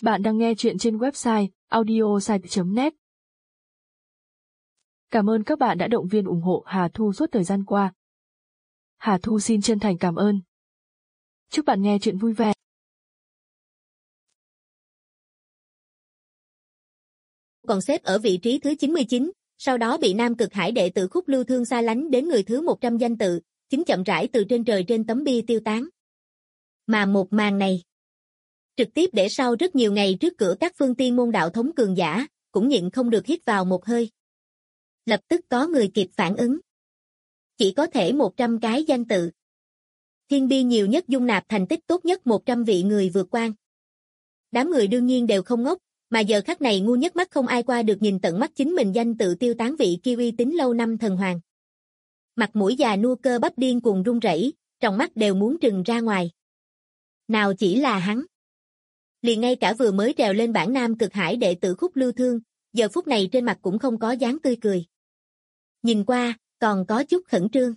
Bạn đang nghe chuyện trên website audiosite.net. Cảm ơn các bạn đã động viên ủng hộ Hà Thu suốt thời gian qua. Hà Thu xin chân thành cảm ơn. Chúc bạn nghe chuyện vui vẻ. Còn xếp ở vị trí thứ 99, sau đó bị Nam Cực Hải đệ tử Khúc Lưu Thương xa lánh đến người thứ 100 danh tự, chính chậm rãi từ trên trời trên tấm bia tiêu tán. Mà một màn này trực tiếp để sau rất nhiều ngày trước cửa các phương tiên môn đạo thống cường giả, cũng nhịn không được hít vào một hơi. Lập tức có người kịp phản ứng. Chỉ có thể 100 cái danh tự. Thiên bia nhiều nhất dung nạp thành tích tốt nhất 100 vị người vượt quan. Đám người đương nhiên đều không ngốc, mà giờ khắc này ngu nhất mắt không ai qua được nhìn tận mắt chính mình danh tự tiêu tán vị kia uy tín lâu năm thần hoàng. Mặt mũi già nua cơ bắp điên cuồng run rẩy, trong mắt đều muốn trừng ra ngoài. Nào chỉ là hắn. Liền ngay cả vừa mới trèo lên bảng Nam Cực Hải đệ tử Khúc Lưu Thương, giờ phút này trên mặt cũng không có dáng tươi cười. Nhìn qua, còn có chút khẩn trương.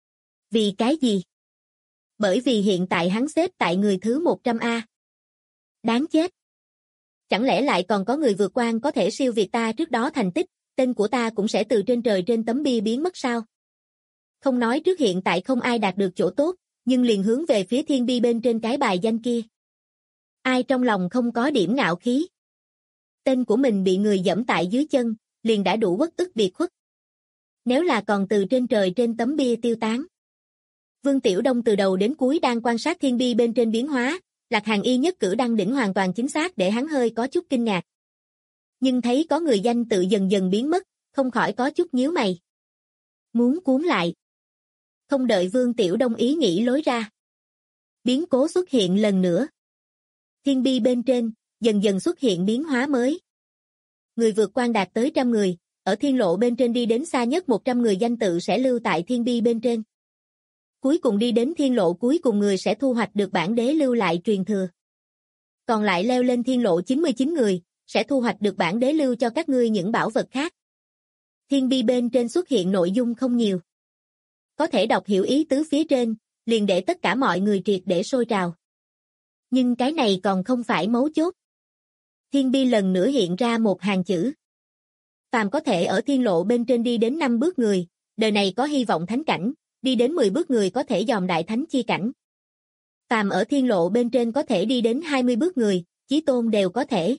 Vì cái gì? Bởi vì hiện tại hắn xếp tại người thứ 100A. Đáng chết. Chẳng lẽ lại còn có người vượt quan có thể siêu việt ta trước đó thành tích, tên của ta cũng sẽ từ trên trời trên tấm bia biến mất sao? Không nói trước hiện tại không ai đạt được chỗ tốt, nhưng liền hướng về phía thiên bia bên trên cái bài danh kia. Ai trong lòng không có điểm ngạo khí? Tên của mình bị người giẫm tại dưới chân, liền đã đủ uất ức biệt khuất. Nếu là còn từ trên trời trên tấm bia tiêu tán. Vương Tiểu Đông từ đầu đến cuối đang quan sát thiên bia bên trên biến hóa, Lạc Hàn Y nhất cử đăng đỉnh hoàn toàn chính xác để hắn hơi có chút kinh ngạc. Nhưng thấy có người danh tự dần dần biến mất, không khỏi có chút nhíu mày. Muốn cuốn lại. Không đợi Vương Tiểu Đông ý nghĩ lối ra. Biến cố xuất hiện lần nữa. Thiên bia bên trên, dần dần xuất hiện biến hóa mới. Người vượt quan đạt tới 100 người, ở thiên lộ bên trên đi đến xa nhất 100 người danh tự sẽ lưu tại thiên bia bên trên. Cuối cùng đi đến thiên lộ cuối cùng người sẽ thu hoạch được bản đế lưu lại truyền thừa. Còn lại leo lên thiên lộ 99 người, sẽ thu hoạch được bản đế lưu cho các ngươi những bảo vật khác. Thiên bia bên trên xuất hiện nội dung không nhiều. Có thể đọc hiểu ý tứ phía trên, liền để tất cả mọi người triệt để sôi trào. Nhưng cái này còn không phải mấu chốt. Thiên bia lần nữa hiện ra một hàng chữ. Phàm có thể ở thiên lộ bên trên đi đến 5 bước người, đời này có hy vọng thánh cảnh, đi đến 10 bước người có thể dòm đại thánh chi cảnh. Phàm ở thiên lộ bên trên có thể đi đến 20 bước người, chí tôn đều có thể.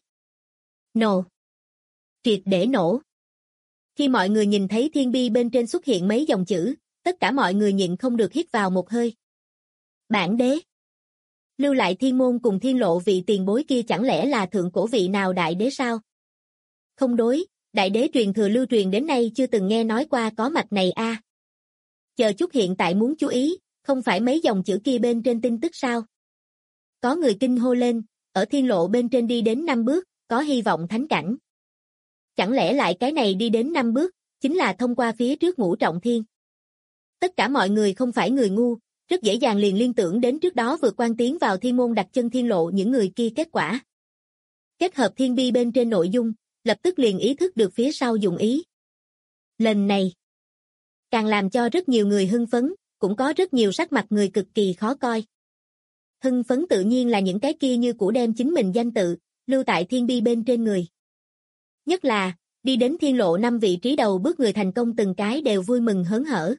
Nổ. Triệt để nổ. Khi mọi người nhìn thấy thiên bia bên trên xuất hiện mấy dòng chữ, tất cả mọi người nhịn không được hít vào một hơi. Bản đế. Lưu lại thiên môn cùng thiên lộ vị tiền bối kia chẳng lẽ là thượng cổ vị nào đại đế sao? Không đối, đại đế truyền thừa lưu truyền đến nay chưa từng nghe nói qua có mạch này a. Chờ chút hiện tại muốn chú ý, không phải mấy dòng chữ kia bên trên tin tức sao? Có người kinh hô lên, ở thiên lộ bên trên đi đến 5 bước, có hy vọng thánh cảnh. Chẳng lẽ lại cái này đi đến 5 bước, chính là thông qua phía trước ngũ trọng thiên. Tất cả mọi người không phải người ngu, rất dễ dàng liền liên tưởng đến trước đó vượt quan tiến vào thiên môn đặt chân thiên lộ những người kia kết quả. Kết hợp thiên bia bên trên nội dung, lập tức liền ý thức được phía sau dụng ý. Lần này, càng làm cho rất nhiều người hưng phấn, cũng có rất nhiều sắc mặt người cực kỳ khó coi. Hưng phấn tự nhiên là những cái kia như cũ đem chính mình danh tự, lưu tại thiên bia bên trên người. Nhất là, đi đến thiên lộ 5 vị trí đầu bước người thành công từng cái đều vui mừng hớn hở.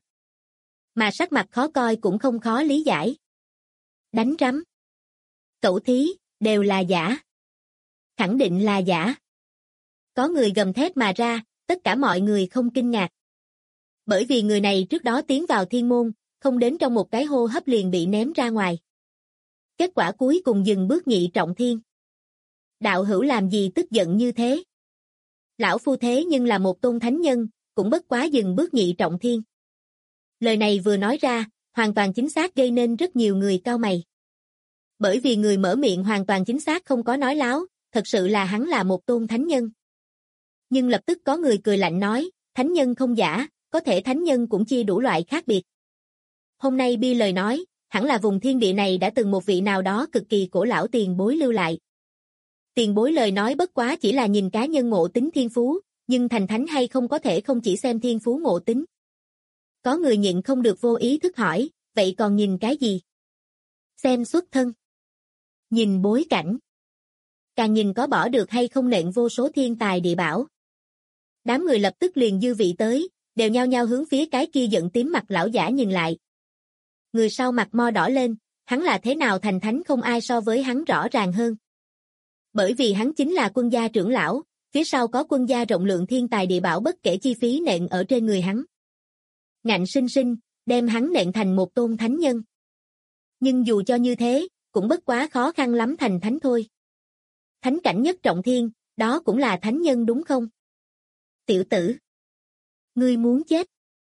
Mà sắc mặt khó coi cũng không khó lý giải. Đánh rắm. Cẩu thí, đều là giả. Khẳng định là giả. Có người gầm thét mà ra, tất cả mọi người không kinh ngạc. Bởi vì người này trước đó tiến vào thiên môn, không đến trong một cái hô hấp liền bị ném ra ngoài. Kết quả cuối cùng dừng bước nhị trọng thiên. Đạo hữu làm gì tức giận như thế? Lão phu thế nhưng là một tôn thánh nhân, cũng bất quá dừng bước nhị trọng thiên. Lời này vừa nói ra, hoàn toàn chính xác gây nên rất nhiều người cau mày. Bởi vì người mở miệng hoàn toàn chính xác không có nói láo, thật sự là hắn là một tôn thánh nhân. Nhưng lập tức có người cười lạnh nói, thánh nhân không giả, có thể thánh nhân cũng chia đủ loại khác biệt. Hôm nay bi lời nói, hẳn là vùng thiên địa này đã từng một vị nào đó cực kỳ cổ lão tiền bối lưu lại. Tiền bối lời nói bất quá chỉ là nhìn cá nhân ngộ tính thiên phú, nhưng thành thánh hay không có thể không chỉ xem thiên phú ngộ tính. Có người nhịn không được vô ý thức hỏi, vậy còn nhìn cái gì? Xem xuất thân. Nhìn bối cảnh. càng nhìn có bỏ được hay không nện vô số thiên tài địa bảo. Đám người lập tức liền dư vị tới, đều nhao nhao hướng phía cái kia giận tím mặt lão giả nhìn lại. Người sau mặt mo đỏ lên, hắn là thế nào thành thánh không ai so với hắn rõ ràng hơn. Bởi vì hắn chính là quân gia trưởng lão, phía sau có quân gia rộng lượng thiên tài địa bảo bất kể chi phí nện ở trên người hắn. Ngạnh sinh sinh, đem hắn nện thành một tôn thánh nhân. Nhưng dù cho như thế, cũng bất quá khó khăn lắm thành thánh thôi. Thánh cảnh nhất trọng thiên, đó cũng là thánh nhân đúng không? Tiểu tử, ngươi muốn chết.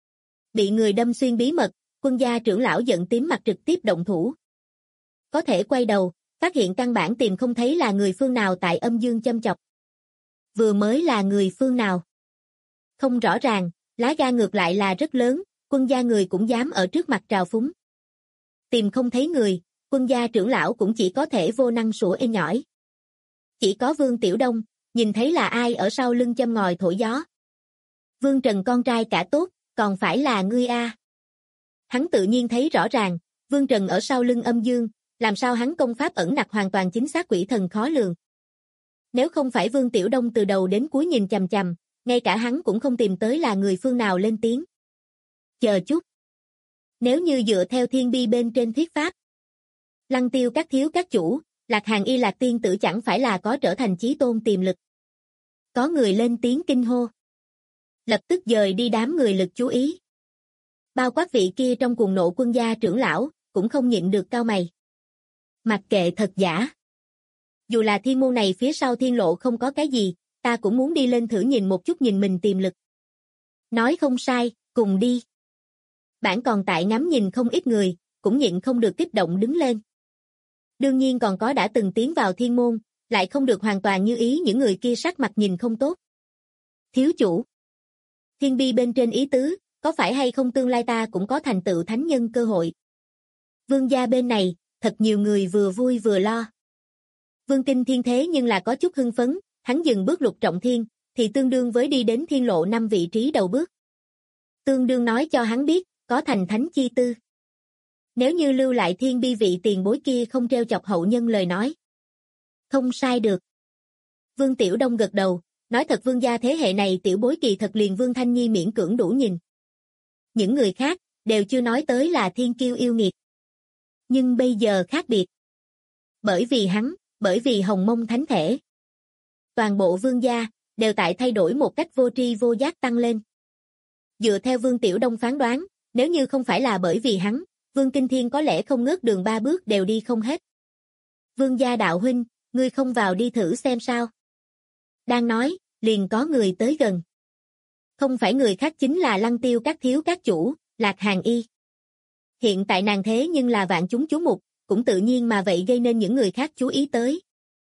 Bị người đâm xuyên bí mật, quân gia trưởng lão giận tím mặt trực tiếp động thủ. Có thể quay đầu, phát hiện căn bản tìm không thấy là người phương nào tại âm dương châm chọc. Vừa mới là người phương nào? Không rõ ràng, lá gan ngược lại là rất lớn, quân gia người cũng dám ở trước mặt trào phúng. Tìm không thấy người, quân gia trưởng lão cũng chỉ có thể vô năng sủa êm nhỏi. Chỉ có Vương Tiểu Đông, nhìn thấy là ai ở sau lưng châm ngòi thổi gió. Vương Trần con trai cả tốt, còn phải là ngươi a. Hắn tự nhiên thấy rõ ràng, Vương Trần ở sau lưng âm dương, làm sao hắn công pháp ẩn nặc hoàn toàn chính xác quỷ thần khó lường. Nếu không phải Vương Tiểu Đông từ đầu đến cuối nhìn chằm chằm, ngay cả hắn cũng không tìm tới là người phương nào lên tiếng. Chờ chút. Nếu như dựa theo thiên bi bên trên thuyết pháp, Lăng Tiêu các thiếu các chủ, Lạc Hàn Y Lạc tiên tử chẳng phải là có trở thành chí tôn tiềm lực. Có người lên tiếng kinh hô. Lập tức dời đi đám người lực chú ý. Bao quát vị kia trong cuồng nộ quân gia trưởng lão, cũng không nhịn được cau mày. Mặc kệ thật giả. Dù là thiên môn này phía sau thiên lộ không có cái gì, ta cũng muốn đi lên thử nhìn một chút nhìn mình tiềm lực. Nói không sai, cùng đi. Bản còn tại ngắm nhìn không ít người, cũng nhịn không được kích động đứng lên. Đương nhiên còn có đã từng tiến vào thiên môn, lại không được hoàn toàn như ý những người kia sắc mặt nhìn không tốt. Thiếu chủ. Thiên bi bên trên ý tứ, có phải hay không tương lai ta cũng có thành tựu thánh nhân cơ hội. Vương gia bên này, thật nhiều người vừa vui vừa lo. Vương Kinh Thiên thế nhưng là có chút hưng phấn, hắn dừng bước lục trọng thiên, thì tương đương với đi đến thiên lộ 5 vị trí đầu bước. Tương đương nói cho hắn biết, có thành thánh chi tư. Nếu như lưu lại thiên bi vị tiền bối kia không treo chọc hậu nhân lời nói. Không sai được. Vương Tiểu Đông gật đầu, nói thật Vương gia thế hệ này tiểu bối kỳ thật liền Vương Thanh Nhi miễn cưỡng đủ nhìn. Những người khác, đều chưa nói tới là thiên kiêu yêu nghiệt. Nhưng bây giờ khác biệt. Bởi vì hắn, bởi vì hồng mông thánh thể. Toàn bộ Vương gia, đều tại thay đổi một cách vô tri vô giác tăng lên. Dựa theo Vương Tiểu Đông phán đoán, nếu như không phải là bởi vì hắn, Vương Kinh Thiên có lẽ không ngớt đường 3 bước đều đi không hết. Vương gia đạo huynh, ngươi không vào đi thử xem sao. Đang nói, liền có người tới gần. Không phải người khác chính là Lăng Tiêu các thiếu các chủ, Lạc Hàn Y. Hiện tại nàng thế nhưng là vạn chúng chú mục, cũng tự nhiên mà vậy gây nên những người khác chú ý tới.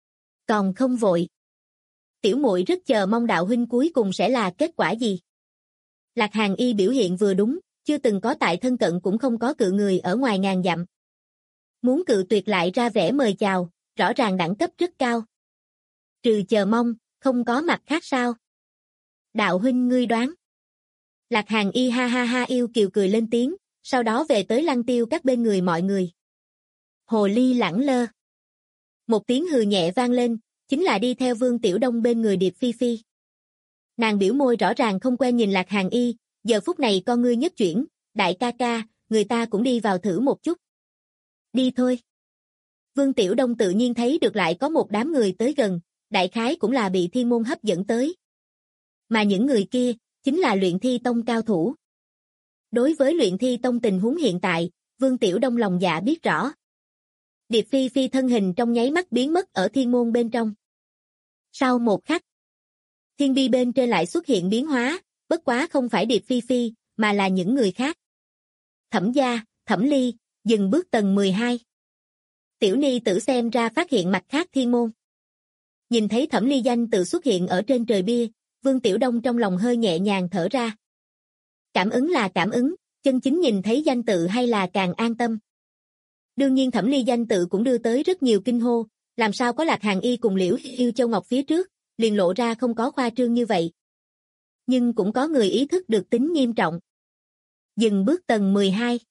Còn không vội. Tiểu muội rất chờ mong đạo huynh cuối cùng sẽ là kết quả gì. Lạc Hàn Y biểu hiện vừa đúng, chưa từng có tại thân cận cũng không có cự người ở ngoài ngàn dặm. Muốn cự tuyệt lại ra vẻ mời chào, rõ ràng đẳng cấp rất cao. Trừ chờ mong, không có mặt khác sao? Đạo huynh ngươi đoán. Lạc Hàn Y ha ha ha yêu kiều cười lên tiếng, sau đó về tới Lăng Tiêu các bên người mọi người. Hồ ly lẳng lơ. Một tiếng hừ nhẹ vang lên, chính là đi theo Vương Tiểu Đông bên người Điệp Phi Phi. Nàng biểu môi rõ ràng không quen nhìn Lạc Hàn Y, giờ phút này con ngươi nhất chuyển, đại ca ca, người ta cũng đi vào thử một chút. Đi thôi. Vương Tiểu Đông tự nhiên thấy được lại có một đám người tới gần, đại khái cũng là bị thiên môn hấp dẫn tới. Mà những người kia, chính là luyện thi tông cao thủ. Đối với luyện thi tông tình huống hiện tại, Vương Tiểu Đông lòng dạ biết rõ. Điệp Phi Phi thân hình trong nháy mắt biến mất ở thiên môn bên trong. Sau một khắc, thiên bi bên trên lại xuất hiện biến hóa, bất quá không phải Điệp Phi Phi, mà là những người khác. Thẩm gia, Thẩm Ly, dừng bước tầng 12. Tiểu Ni tử xem ra phát hiện mặt khác thiên môn. Nhìn thấy Thẩm Ly danh tự xuất hiện ở trên trời bia, Vương Tiểu Đông trong lòng hơi nhẹ nhàng thở ra. Cảm ứng là cảm ứng, chân chính nhìn thấy danh tự hay là càng an tâm. Đương nhiên Thẩm Ly danh tự cũng đưa tới rất nhiều kinh hô, làm sao có Lạc Hàn Y cùng Liễu Yêu Châu Ngọc phía trước, liền lộ ra không có khoa trương như vậy. Nhưng cũng có người ý thức được tính nghiêm trọng. Dừng bước tầng 12.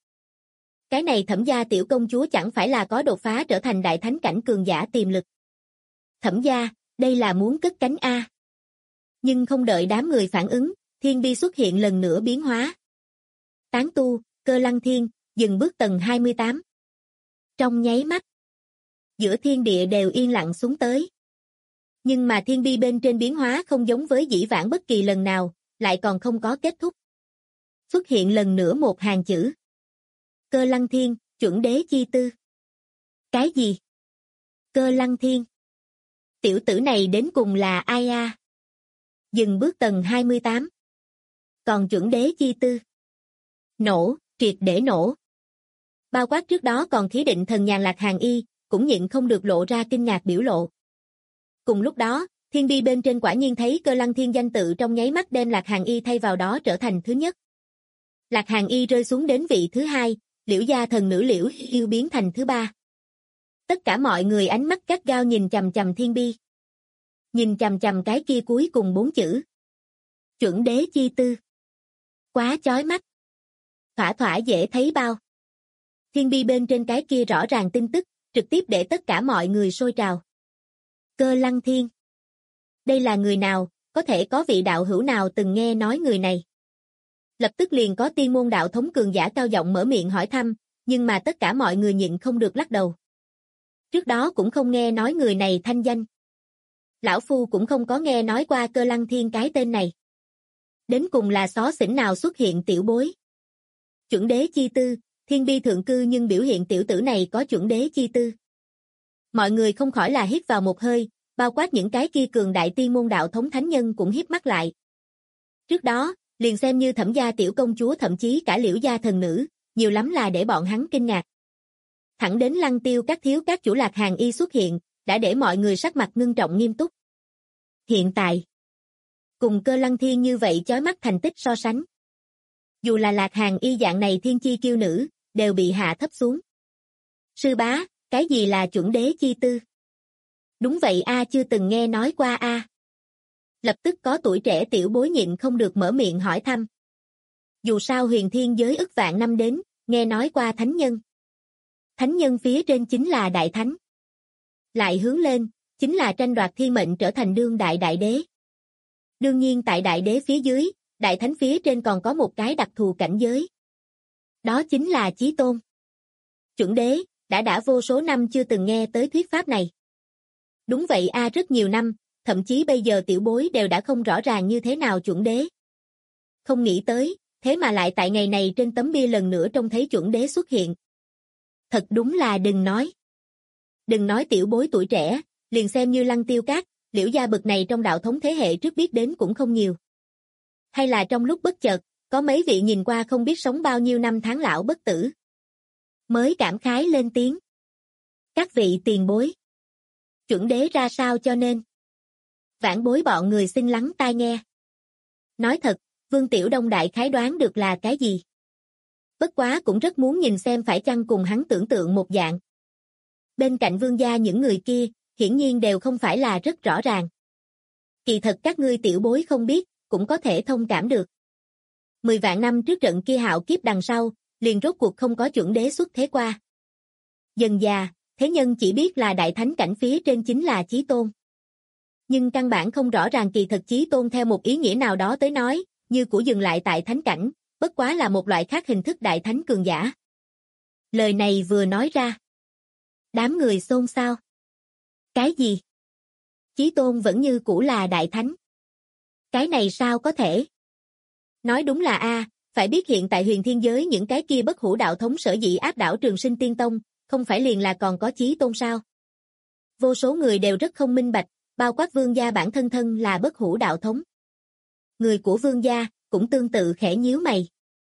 Cái này Thẩm gia tiểu công chúa chẳng phải là có đột phá trở thành đại thánh cảnh cường giả tiềm lực. Thẩm gia, đây là muốn cất cánh a. Nhưng không đợi đám người phản ứng, thiên bi xuất hiện lần nữa biến hóa. Tán tu, Cơ Lăng Thiên, dừng bước tầng 28. Trong nháy mắt, giữa thiên địa đều yên lặng xuống tới. Nhưng mà thiên bi bên trên biến hóa không giống với dĩ vãng bất kỳ lần nào, lại còn không có kết thúc. Xuất hiện lần nữa một hàng chữ. Cơ Lăng Thiên, chuẩn đế chi tư. Cái gì? Cơ Lăng Thiên. Tiểu tử này đến cùng là ai a? Dừng bước tầng 28. Còn chuẩn đế chi tư. Nổ, triệt để nổ. Bao quát trước đó còn khí định thần nhàn Lạc Hàn Y, cũng nhịn không được lộ ra kinh ngạc biểu lộ. Cùng lúc đó, thiên bi bên trên quả nhiên thấy Cơ Lăng Thiên danh tự trong nháy mắt đem Lạc Hàn Y thay vào đó trở thành thứ nhất. Lạc Hàn Y rơi xuống đến vị thứ hai, Liễu gia thần nữ Liễu Yêu biến thành thứ ba. Tất cả mọi người ánh mắt gắt gao nhìn chằm chằm thiên bi. Nhìn chằm chằm cái kia cuối cùng 4 chữ. Chuẩn đế chi tư. Quá chói mắt. Thỏa thỏa dễ thấy bao. Thiên bi bên trên cái kia rõ ràng tin tức, trực tiếp để tất cả mọi người sôi trào. Cơ Lăng Thiên. Đây là người nào, có thể có vị đạo hữu nào từng nghe nói người này? Lập tức liền có tiên môn đạo thống cường giả cao giọng mở miệng hỏi thăm, nhưng mà tất cả mọi người nhịn không được lắc đầu. Trước đó cũng không nghe nói người này thanh danh. Lão Phu cũng không có nghe nói qua Cơ Lăng Thiên cái tên này. Đến cùng là xó xỉnh nào xuất hiện tiểu bối? Chuẩn đế chi tư, thiên bi thượng cư nhưng biểu hiện tiểu tử này có chuẩn đế chi tư. Mọi người không khỏi là hít vào một hơi, bao quát những cái kia cường đại tiên môn đạo thống thánh nhân cũng híp mắt lại. Trước đó, liền xem như Thẩm gia tiểu công chúa thậm chí cả Liễu gia thần nữ, nhiều lắm là để bọn hắn kinh ngạc. Thẳng đến Lăng Tiêu các thiếu các chủ Lạc Hàn Y xuất hiện, đã để mọi người sắc mặt ngưng trọng nghiêm túc. Hiện tại, cùng Cơ Lăng Thiên như vậy chói mắt thành tích so sánh. Dù là Lạc Hàn Y dạng này thiên chi kiêu nữ, đều bị hạ thấp xuống. Sư bá, cái gì là chuẩn đế chi tư? Đúng vậy a, chưa từng nghe nói qua a. Lập tức có tuổi trẻ tiểu bối nhịn không được mở miệng hỏi thăm. Dù sao huyền thiên giới ức vạn năm đến, nghe nói qua thánh nhân. Thánh nhân phía trên chính là đại thánh. Lại hướng lên, chính là tranh đoạt thiên mệnh trở thành đương đại đại đế. Đương nhiên tại đại đế phía dưới, đại thánh phía trên còn có một cái đặc thù cảnh giới. Đó chính là chí tôn. Chuẩn đế, đã vô số năm chưa từng nghe tới thuyết pháp này. Đúng vậy a, rất nhiều năm, thậm chí bây giờ tiểu bối đều đã không rõ ràng như thế nào chuẩn đế. Không nghĩ tới, thế mà lại tại ngày này trên tấm bia lần nữa trông thấy chuẩn đế xuất hiện. Thật đúng là đừng nói. Đừng nói tiểu bối tuổi trẻ, liền xem như Lăng Tiêu Các, Liễu gia bực này trong đạo thống thế hệ trước biết đến cũng không nhiều. Hay là trong lúc bất chợt, có mấy vị nhìn qua không biết sống bao nhiêu năm tháng lão bất tử. Mới cảm khái lên tiếng. Các vị tiền bối. Chuẩn đế ra sao cho nên? Vãn bối bọn người xin lắng tai nghe. Nói thật, Vương Tiểu Đông đại khái đoán được là cái gì. Bất quá cũng rất muốn nhìn xem phải chăng cùng hắn tưởng tượng một dạng. Bên cạnh vương gia những người kia, hiển nhiên đều không phải là rất rõ ràng. Kỳ thật các ngươi tiểu bối không biết, cũng có thể thông cảm được. 10 vạn năm trước trận kia hạo kiếp đằng sau, liền rốt cuộc không có chuẩn đế xuất thế qua. Dần già, thế nhân chỉ biết là đại thánh cảnh phía trên chính là chí tôn. Nhưng căn bản không rõ ràng kỳ thật chí tôn theo một ý nghĩa nào đó tới nói, như của dừng lại tại thánh cảnh, bất quá là một loại khác hình thức đại thánh cường giả. Lời này vừa nói ra. Đám người xôn xao. Cái gì? Chí tôn vẫn như cũ là đại thánh. Cái này sao có thể? Nói đúng là a, phải biết hiện tại huyền thiên giới những cái kia bất hủ đạo thống sở dĩ áp đảo Trường Sinh Tiên Tông, không phải liền là còn có chí tôn sao? Vô số người đều rất không minh bạch, bao quát vương gia bản thân thân là bất hủ đạo thống. Người của vương gia cũng tương tự khẽ nhíu mày.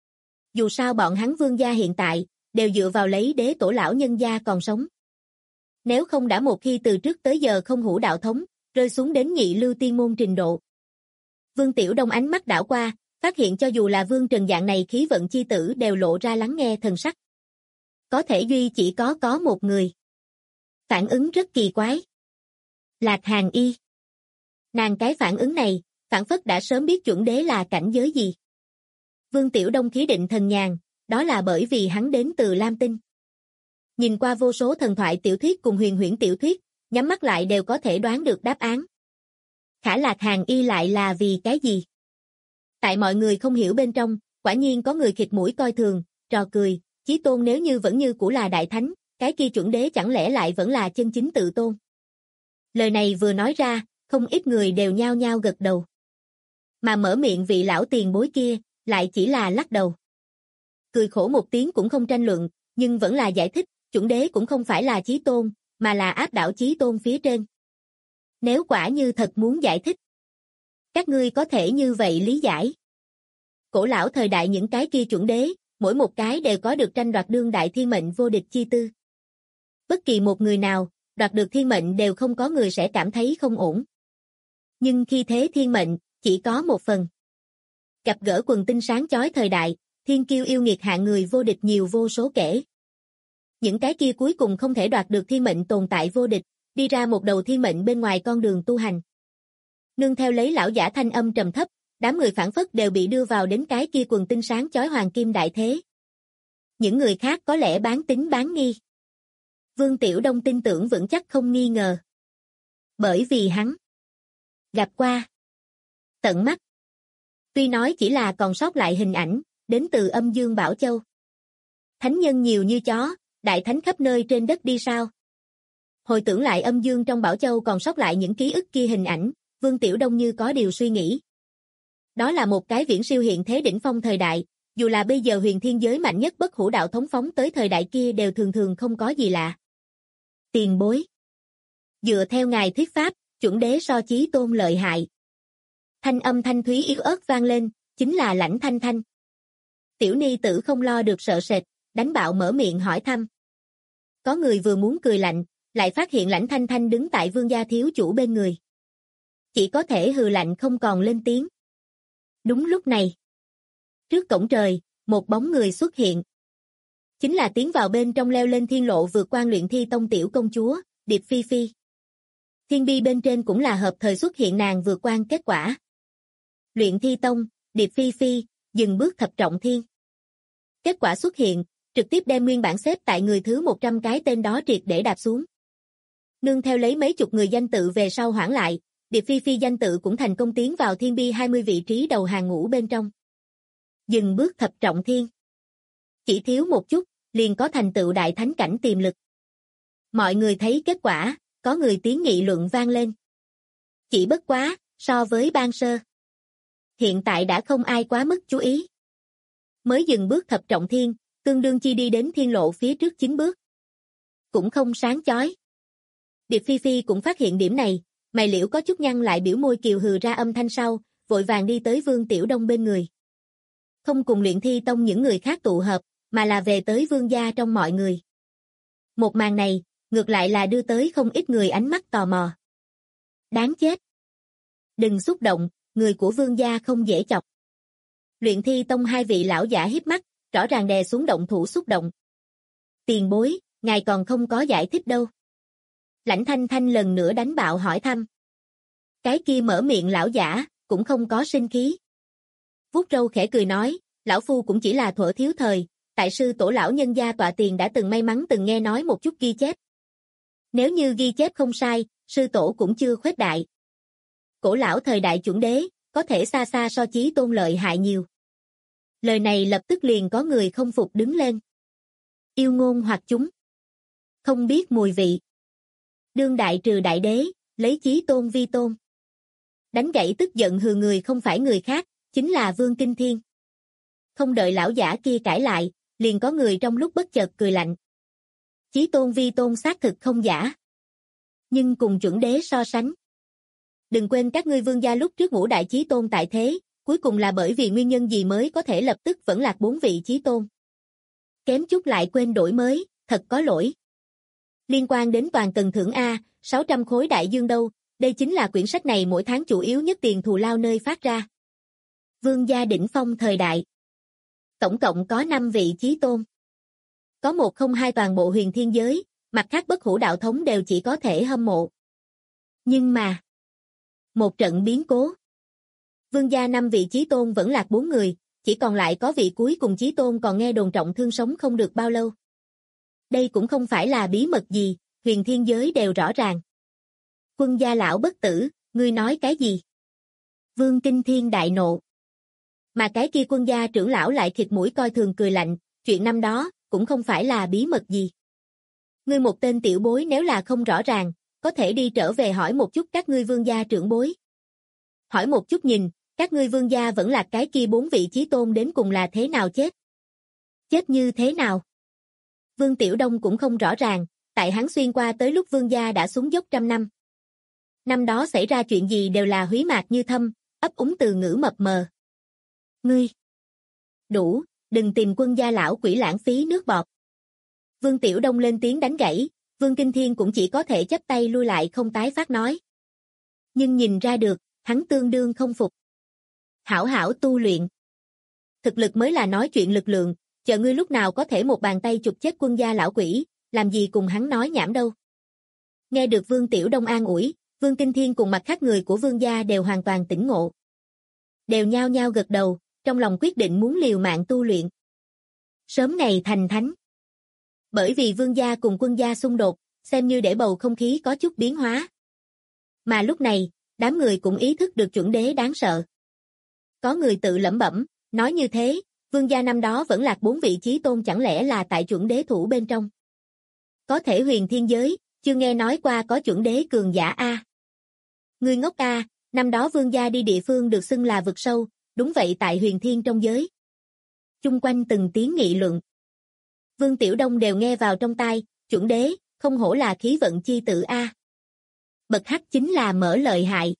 Dù sao bọn hắn vương gia hiện tại đều dựa vào lấy đế tổ lão nhân gia còn sống. Nếu không đã một khi từ trước tới giờ không hủ đạo thống, rơi xuống đến nhị lưu tiên môn trình độ. Vương Tiểu Đông ánh mắt đảo qua, phát hiện cho dù là Vương Trần dạng này khí vận chi tử đều lộ ra lắng nghe thần sắc. Có thể duy chỉ có một người. Phản ứng rất kỳ quái. Lạc Hàn Y. Nàng cái phản ứng này, phản phất đã sớm biết chuẩn đế là cảnh giới gì. Vương Tiểu Đông khí định thần nhàn, đó là bởi vì hắn đến từ Lam Tinh. Nhìn qua vô số thần thoại tiểu thuyết cùng huyền huyễn tiểu thuyết, nhắm mắt lại đều có thể đoán được đáp án. Khả Lạc Hàn Y lại là vì cái gì? Tại mọi người không hiểu bên trong, quả nhiên có người khịt mũi coi thường, trò cười, Chí Tôn nếu như vẫn như cũ là đại thánh, cái kia chuẩn đế chẳng lẽ lại vẫn là chân chính tự tôn. Lời này vừa nói ra, không ít người đều nhao nhao gật đầu. Mà mở miệng vị lão tiền bối kia, lại chỉ là lắc đầu. Cười khổ một tiếng cũng không tranh luận, nhưng vẫn là giải thích, chuẩn đế cũng không phải là Chí Tôn, mà là áp đảo Chí Tôn phía trên. Nếu quả như thật muốn giải thích, các ngươi có thể như vậy lý giải. Cổ lão thời đại những cái kia chuẩn đế, mỗi một cái đều có được tranh đoạt đương đại thiên mệnh vô địch chi tư. Bất kỳ một người nào, đoạt được thiên mệnh đều không có người sẽ cảm thấy không ổn. Nhưng khi thế thiên mệnh, chỉ có một phần. Gặp gỡ quần tinh sáng chói thời đại, thiên kiêu yêu nghiệt hạng người vô địch nhiều vô số kể. Những cái kia cuối cùng không thể đoạt được thiên mệnh tồn tại vô địch, đi ra một đầu thiên mệnh bên ngoài con đường tu hành. Nương theo lấy lão giả thanh âm trầm thấp, đám người phản phất đều bị đưa vào đến cái kia quần tinh sáng chói hoàng kim đại thế. Những người khác có lẽ bán tín bán nghi. Vương Tiểu Đông tin tưởng vững chắc không nghi ngờ. Bởi vì hắn gặp qua, tận mắt. Tuy nói chỉ là còn sót lại hình ảnh, đến từ âm dương Bảo Châu. Thánh nhân nhiều như chó, đại thánh khắp nơi trên đất đi sao? Hồi tưởng lại âm dương trong Bảo Châu còn sót lại những ký ức kia hình ảnh, Vương Tiểu Đông như có điều suy nghĩ. Đó là một cái viễn siêu hiện thế đỉnh phong thời đại, dù là bây giờ huyền thiên giới mạnh nhất bất hủ đạo thống phóng tới thời đại kia đều thường thường không có gì lạ. Tiền bối. Dựa theo ngài thuyết pháp, chuẩn đế so Chí Tôn lợi hại. Thanh âm thanh thúy yếu ớt vang lên, chính là Lãnh Thanh Thanh. Tiểu ni tử không lo được sợ sệt, đánh bạo mở miệng hỏi thăm. Có người vừa muốn cười lạnh, lại phát hiện Lãnh Thanh Thanh đứng tại Vương gia thiếu chủ bên người. Chỉ có thể hừ lạnh không còn lên tiếng. Đúng lúc này, trước cổng trời, một bóng người xuất hiện. Chính là tiến vào bên trong leo lên thiên lộ vượt qua luyện thi tông tiểu công chúa, Điệp Phi Phi. Thiên bi bên trên cũng là hợp thời xuất hiện nàng vượt qua kết quả. Luyện thi tông, Điệp Phi Phi, dừng bước thập trọng thiên. Kết quả xuất hiện, trực tiếp đem nguyên bản xếp tại người thứ 100 cái tên đó triệt để đạp xuống. Nương theo lấy mấy chục người danh tự về sau hoãn lại, Điệp Phi Phi danh tự cũng thành công tiến vào thiên bi 20 vị trí đầu hàng ngũ bên trong. Dừng bước thập trọng thiên. Chỉ thiếu một chút, liền có thành tựu đại thánh cảnh tiềm lực. Mọi người thấy kết quả, có người tiếng nghị luận vang lên. Chỉ bất quá, so với ban sơ. Hiện tại đã không ai quá mức chú ý. Mới dừng bước thập trọng thiên, tương đương chi đi đến thiên lộ phía trước 9 bước. Cũng không sáng chói. Điệp Phi Phi cũng phát hiện điểm này, mày liễu có chút nhăn lại biểu môi kiều hừ ra âm thanh sau, vội vàng đi tới Vương Tiểu Đông bên người. Không cùng luyện thi tông những người khác tụ hợp, mà là về tới vương gia trong mọi người. Một màn này, ngược lại là đưa tới không ít người ánh mắt tò mò. Đáng chết. Đừng xúc động, người của vương gia không dễ chọc. Luyện thi tông hai vị lão giả híp mắt, rõ ràng đè xuống động thủ xúc động. Tiền bối, ngài còn không có giải thích đâu. Lãnh Thanh Thanh lần nữa đánh bạo hỏi thăm. Cái kia mở miệng lão giả, cũng không có sinh khí. Vuốt râu khẽ cười nói, lão phu cũng chỉ là thuở thiếu thời, tại sư tổ lão nhân gia tọa tiền đã từng may mắn từng nghe nói một chút ghi chép. Nếu như ghi chép không sai, sư tổ cũng chưa khuếch đại. Cổ lão thời đại chuẩn đế, có thể xa xa so Chí Tôn lợi hại nhiều. Lời này lập tức liền có người không phục đứng lên. Yêu ngôn hoặc chúng. Không biết mùi vị. Đương đại trừ đại đế, lấy Chí Tôn vi tôn. Đánh gãy tức giận hừ người không phải người khác, chính là Vương Kinh Thiên. Không đợi lão giả kia cãi lại, liền có người trong lúc bất chợt cười lạnh. Chí Tôn vi tôn xác thực không giả. Nhưng cùng chuẩn đế so sánh. Đừng quên các ngươi vương gia lúc trước ngũ đại Chí Tôn tại thế, cuối cùng là bởi vì nguyên nhân gì mới có thể lập tức vẫn lạc 4 vị Chí Tôn. Kém chút lại quên đổi mới, thật có lỗi. Liên quan đến toàn cần thưởng A, 600 khối đại dương đâu, đây chính là quyển sách này mỗi tháng chủ yếu nhất tiền thù lao nơi phát ra. Vương gia đỉnh phong thời đại. Tổng cộng có 5 vị Chí Tôn. Có 102 toàn bộ huyền thiên giới, mặt khác bất hủ đạo thống đều chỉ có thể hâm mộ. Nhưng mà, một trận biến cố. Vương gia 5 vị Chí Tôn vẫn lạc 4 người, chỉ còn lại có vị cuối cùng Chí Tôn còn nghe đồn trọng thương sống không được bao lâu. Đây cũng không phải là bí mật gì, huyền thiên giới đều rõ ràng. Quân gia lão bất tử, ngươi nói cái gì? Vương Kinh Thiên đại nộ. Mà cái kia quân gia trưởng lão lại khịt mũi coi thường cười lạnh, chuyện năm đó, cũng không phải là bí mật gì. Ngươi một tên tiểu bối nếu là không rõ ràng, có thể đi trở về hỏi một chút các ngươi vương gia trưởng bối. Hỏi một chút nhìn, các ngươi vương gia vẫn là cái kia 4 vị chí tôn đến cùng là thế nào chết? Chết như thế nào? Vương Tiểu Đông cũng không rõ ràng, tại hắn xuyên qua tới lúc vương gia đã xuống dốc 100 năm. Năm đó xảy ra chuyện gì đều là húy mạc như thâm, ấp úng từ ngữ mập mờ. Ngươi! Đủ, đừng tìm quân gia lão quỷ lãng phí nước bọt. Vương Tiểu Đông lên tiếng đánh gãy, Vương Kinh Thiên cũng chỉ có thể chắp tay lui lại không tái phát nói. Nhưng nhìn ra được, hắn tương đương không phục. Hảo hảo tu luyện. Thực lực mới là nói chuyện lực lượng, chờ ngươi lúc nào có thể một bàn tay chụp chết quân gia lão quỷ, làm gì cùng hắn nói nhảm đâu. Nghe được Vương Tiểu Đông an ủi, Vương Kinh Thiên cùng mặt khác người của Vương gia đều hoàn toàn tỉnh ngộ. Đều nhao nhao gật đầu, trong lòng quyết định muốn liều mạng tu luyện. Sớm ngày thành thánh. Bởi vì Vương gia cùng quân gia xung đột, xem như để bầu không khí có chút biến hóa. Mà lúc này, đám người cũng ý thức được chuẩn đế đáng sợ. Có người tự lẩm bẩm, nói như thế, Vương gia năm đó vẫn lạc 4 vị chí tôn chẳng lẽ là tại chuẩn đế thủ bên trong. Có thể huyền thiên giới, chưa nghe nói qua có chuẩn đế cường giả a. Ngươi ngốc a, năm đó Vương gia đi địa phương được xưng là vực sâu, đúng vậy tại huyền thiên trong giới. Chung quanh từng tiếng nghị luận. Vương Tiểu Đông đều nghe vào trong tai, chuẩn đế, không hổ là khí vận chi tử a. Bậc hắc chính là mở lợi hại.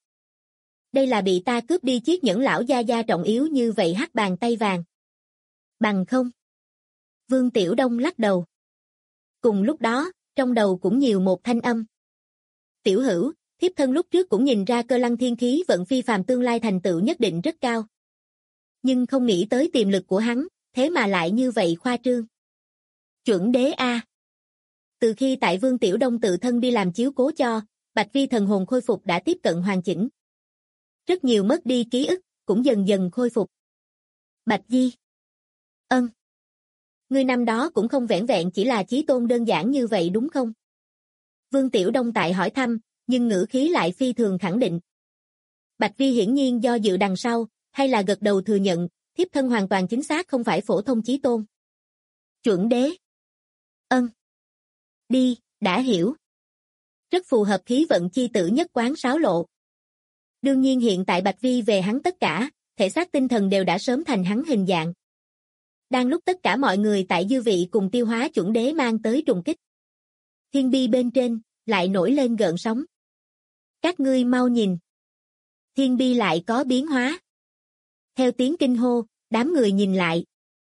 Đây là bị ta cướp đi chiếc nhẫn lão gia gia trọng yếu như vậy hắc bàn tay vàng. Bằng không. Vương Tiểu Đông lắc đầu. Cùng lúc đó, trong đầu cũng nhiều một thanh âm. Tiểu hữu, thiếp thân lúc trước cũng nhìn ra Cơ Lăng thiên khí vận phi phàm tương lai thành tựu nhất định rất cao. Nhưng không nghĩ tới tiềm lực của hắn, thế mà lại như vậy khoa trương. Chuẩn đế a. Từ khi tại Vương Tiểu Đông tự thân đi làm chiếu cố cho, Bạch Vi thần hồn khôi phục đã tiếp cận hoàn chỉnh. Rất nhiều mất đi ký ức, cũng dần dần khôi phục. Bạch Di. Ân. Ngươi năm đó cũng không vẻn vẹn chỉ là chí tôn đơn giản như vậy đúng không? Vương Tiểu Đông tại hỏi thăm, nhưng ngữ khí lại phi thường khẳng định. Bạch Vi hiển nhiên do dự đằng sau, hay là gật đầu thừa nhận, thiếp thân hoàn toàn chính xác không phải phổ thông chí tôn. Chuẩn đế. Ân. Đi, đã hiểu. Rất phù hợp khí vận chi tử nhất quán sáo lộ. Đương nhiên hiện tại Bạch Vi về hắn tất cả, thể xác tinh thần đều đã sớm thành hắn hình dạng. Đang lúc tất cả mọi người tại dư vị cùng tiêu hóa chuẩn đế mang tới trùng kích. Thiên bi bên trên, lại nổi lên gợn sóng. Các ngươi mau nhìn. Thiên bi lại có biến hóa. Theo tiếng kinh hô, đám người nhìn lại.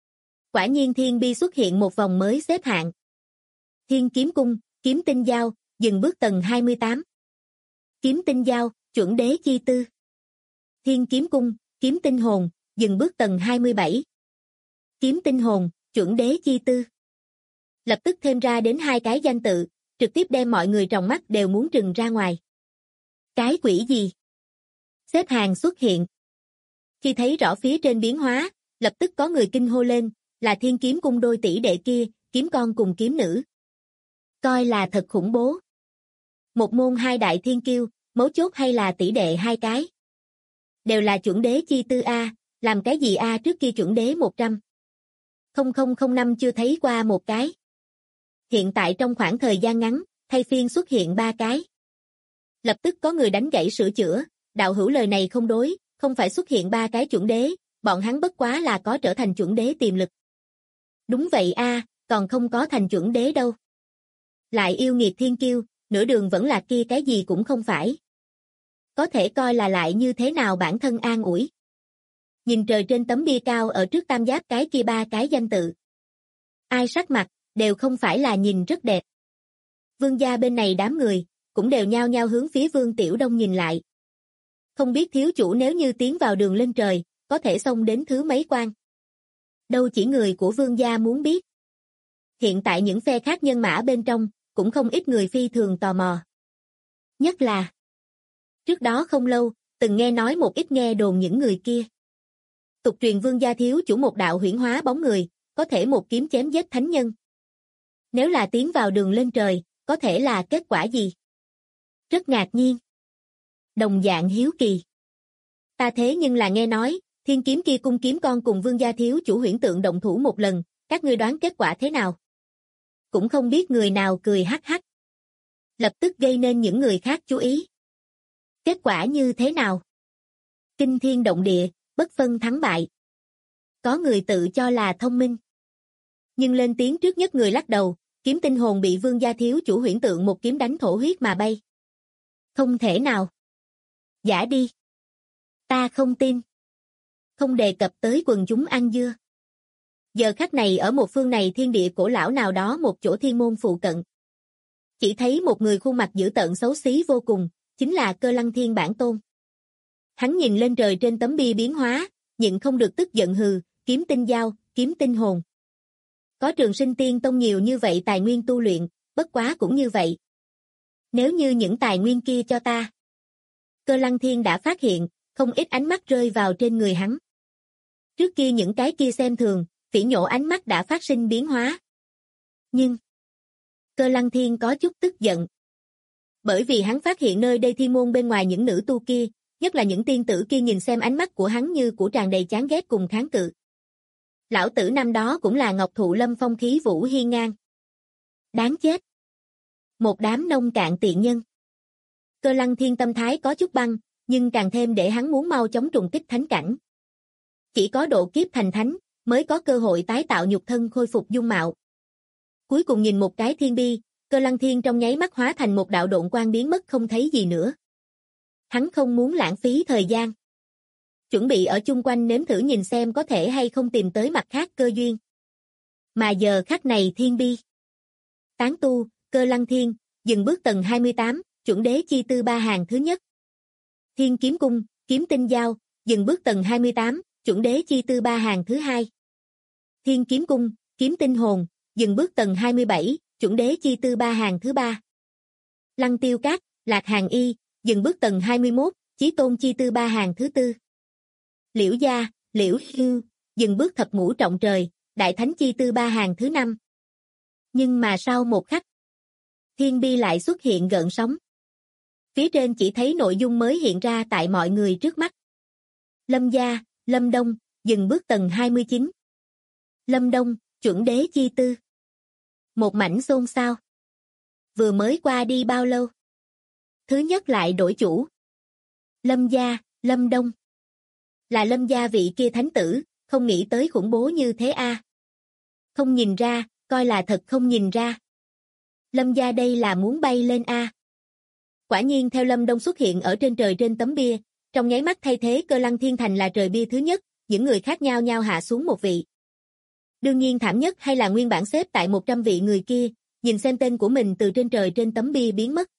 Quả nhiên thiên bi xuất hiện một vòng mới xếp hạng. Thiên kiếm cung, kiếm tinh giao, dừng bước tầng 28. Kiếm tinh giao, chuẩn đế chi tư. Thiên kiếm cung, kiếm tinh hồn, dừng bước tầng 27. Kiếm tinh hồn, chuẩn đế chi tư. Lập tức thêm ra đến 2 cái danh tự, trực tiếp đem mọi người trong mắt đều muốn trừng ra ngoài. Cái quỷ gì? Xếp hàng xuất hiện. Khi thấy rõ phía trên biến hóa, lập tức có người kinh hô lên, là thiên kiếm cung đôi tỷ đệ kia, kiếm con cùng kiếm nữ. Coi là thật khủng bố. Một môn 2 đại thiên kiêu, mấu chốt hay là tỷ đệ 2 cái. Đều là chuẩn đế chi tư a, làm cái gì a trước kia chuẩn đế 100. 0005 chưa thấy qua một cái. Hiện tại trong khoảng thời gian ngắn, thay phiên xuất hiện 3 cái. Lập tức có người đánh gãy sửa chữa, đạo hữu lời này không đối, không phải xuất hiện 3 cái chuẩn đế, bọn hắn bất quá là có trở thành chuẩn đế tiềm lực. Đúng vậy a, còn không có thành chuẩn đế đâu. Lại yêu nghiệt thiên kiêu, nửa đường vẫn là kia cái gì cũng không phải. Có thể coi là lại như thế nào bản thân an ủi. Nhìn trời trên tấm bia cao ở trước tam giáp cái kia 3 cái danh tự. Ai sắc mặt, đều không phải là nhìn rất đẹp. Vương gia bên này đám người, cũng đều nhao nhao hướng phía Vương Tiểu Đông nhìn lại. Không biết thiếu chủ nếu như tiến vào đường lên trời, có thể xông đến thứ mấy quan. Đâu chỉ người của Vương gia muốn biết. Hiện tại những phe khác nhân mã bên trong, cũng không ít người phi thường tò mò. Nhất là, trước đó không lâu, từng nghe nói một ít nghe đồn những người kia. Tục truyền Vương gia thiếu chủ một đạo huyễn hóa bóng người, có thể một kiếm chém giết thánh nhân. Nếu là tiến vào đường lên trời, có thể là kết quả gì? Rất ngạc nhiên. Đồng dạng hiếu kỳ. Ta thế nhưng là nghe nói, thiên kiếm kia cung kiếm con cùng vương gia thiếu chủ Huyễn Tượng động thủ một lần, các ngươi đoán kết quả thế nào? Cũng không biết người nào cười hắc hắc. Lập tức gây nên những người khác chú ý. Kết quả như thế nào? Kinh thiên động địa, bất phân thắng bại. Có người tự cho là thông minh. Nhưng lên tiếng trước nhất người lắc đầu, kiếm tinh hồn bị vương gia thiếu chủ Huyễn Tượng một kiếm đánh thổ huyết mà bay. Không thể nào. Giả đi. Ta không tin. Không đề cập tới quần chúng ăn dưa. Giờ khắc này ở một phương này thiên địa cổ lão nào đó một chỗ thiên môn phụ cận. Chỉ thấy một người khuôn mặt dữ tợn xấu xí vô cùng, chính là Cơ Lăng Thiên bản tôn. Hắn nhìn lên trời trên tấm bia biến hóa, nhịn không được tức giận hừ, kiếm tinh giao, kiếm tinh hồn. Có Trường Sinh Tiên Tông nhiều như vậy tài nguyên tu luyện, bất quá cũng như vậy. Nếu như những tài nguyên kia cho ta. Cơ Lăng Thiên đã phát hiện, không ít ánh mắt rơi vào trên người hắn. Trước kia những cái kia xem thường, phỉ nhổ ánh mắt đã phát sinh biến hóa. Nhưng, Cơ Lăng Thiên có chút tức giận. Bởi vì hắn phát hiện nơi đây thiên môn bên ngoài những nữ tu kia, nhất là những tiên tử kia nhìn xem ánh mắt của hắn như của tràn đầy chán ghét cùng kháng cự. Lão tử năm đó cũng là Ngọc Thụ Lâm Phong khí vũ hiên ngang. Đáng chết. Một đám nông cạn tiện nhân. Cơ Lăng Thiên tâm thái có chút băng, nhưng càng thêm để hắn muốn mau chóng trùng kích thánh cảnh. Chỉ có độ kiếp thành thánh, mới có cơ hội tái tạo nhục thân khôi phục dung mạo. Cuối cùng nhìn một cái thiên bi, Cơ Lăng Thiên trong nháy mắt hóa thành một đạo độn quang biến mất không thấy gì nữa. Hắn không muốn lãng phí thời gian. Chuẩn bị ở chung quanh nếm thử nhìn xem có thể hay không tìm tới mặt khác cơ duyên. Mà giờ khắc này thiên bi. Tán tu, Cơ Lăng Thiên, dừng bước tầng 28, chuẩn đế chi tư ba hàng thứ nhất. Thiên kiếm cung, kiếm tinh giao, dừng bước tầng 28, chuẩn đế chi tư ba hàng thứ hai. Thiên kiếm cung, kiếm tinh hồn, dừng bước tầng 27, chuẩn đế chi tư ba hàng thứ ba. Lăng tiêu cát, lạc hàng y, dừng bước tầng 21, chí tôn chi tư ba hàng thứ tư. Liễu gia, liễu hưu, dừng bước thập ngũ trọng trời, đại thánh chi tư ba hàng thứ năm. Nhưng mà sau một khắc, thiên bi lại xuất hiện gợn sóng. Phía trên chỉ thấy nội dung mới hiện ra tại mọi người trước mắt. Lâm gia, Lâm Đông, dừng bước tầng 29. Lâm Đông, chuẩn đế chi tư. Một mảnh xôn xao. Vừa mới qua đi bao lâu? Thứ nhất lại đổi chủ. Lâm gia, Lâm Đông. Là Lâm gia vị kia thánh tử, không nghĩ tới khủng bố như thế a. Không nhìn ra, coi là thật không nhìn ra. Lâm gia đây là muốn bay lên a. Quả nhiên theo Lâm Đông xuất hiện ở trên trời trên tấm bia, trong nháy mắt thay thế Cơ Lăng Thiên thành là trời bia thứ nhất, những người khác nhau nhau hạ xuống một vị. Đương nhiên thảm nhất hay là nguyên bản xếp tại 100 vị người kia, nhìn xem tên của mình từ trên trời trên tấm bia biến mất.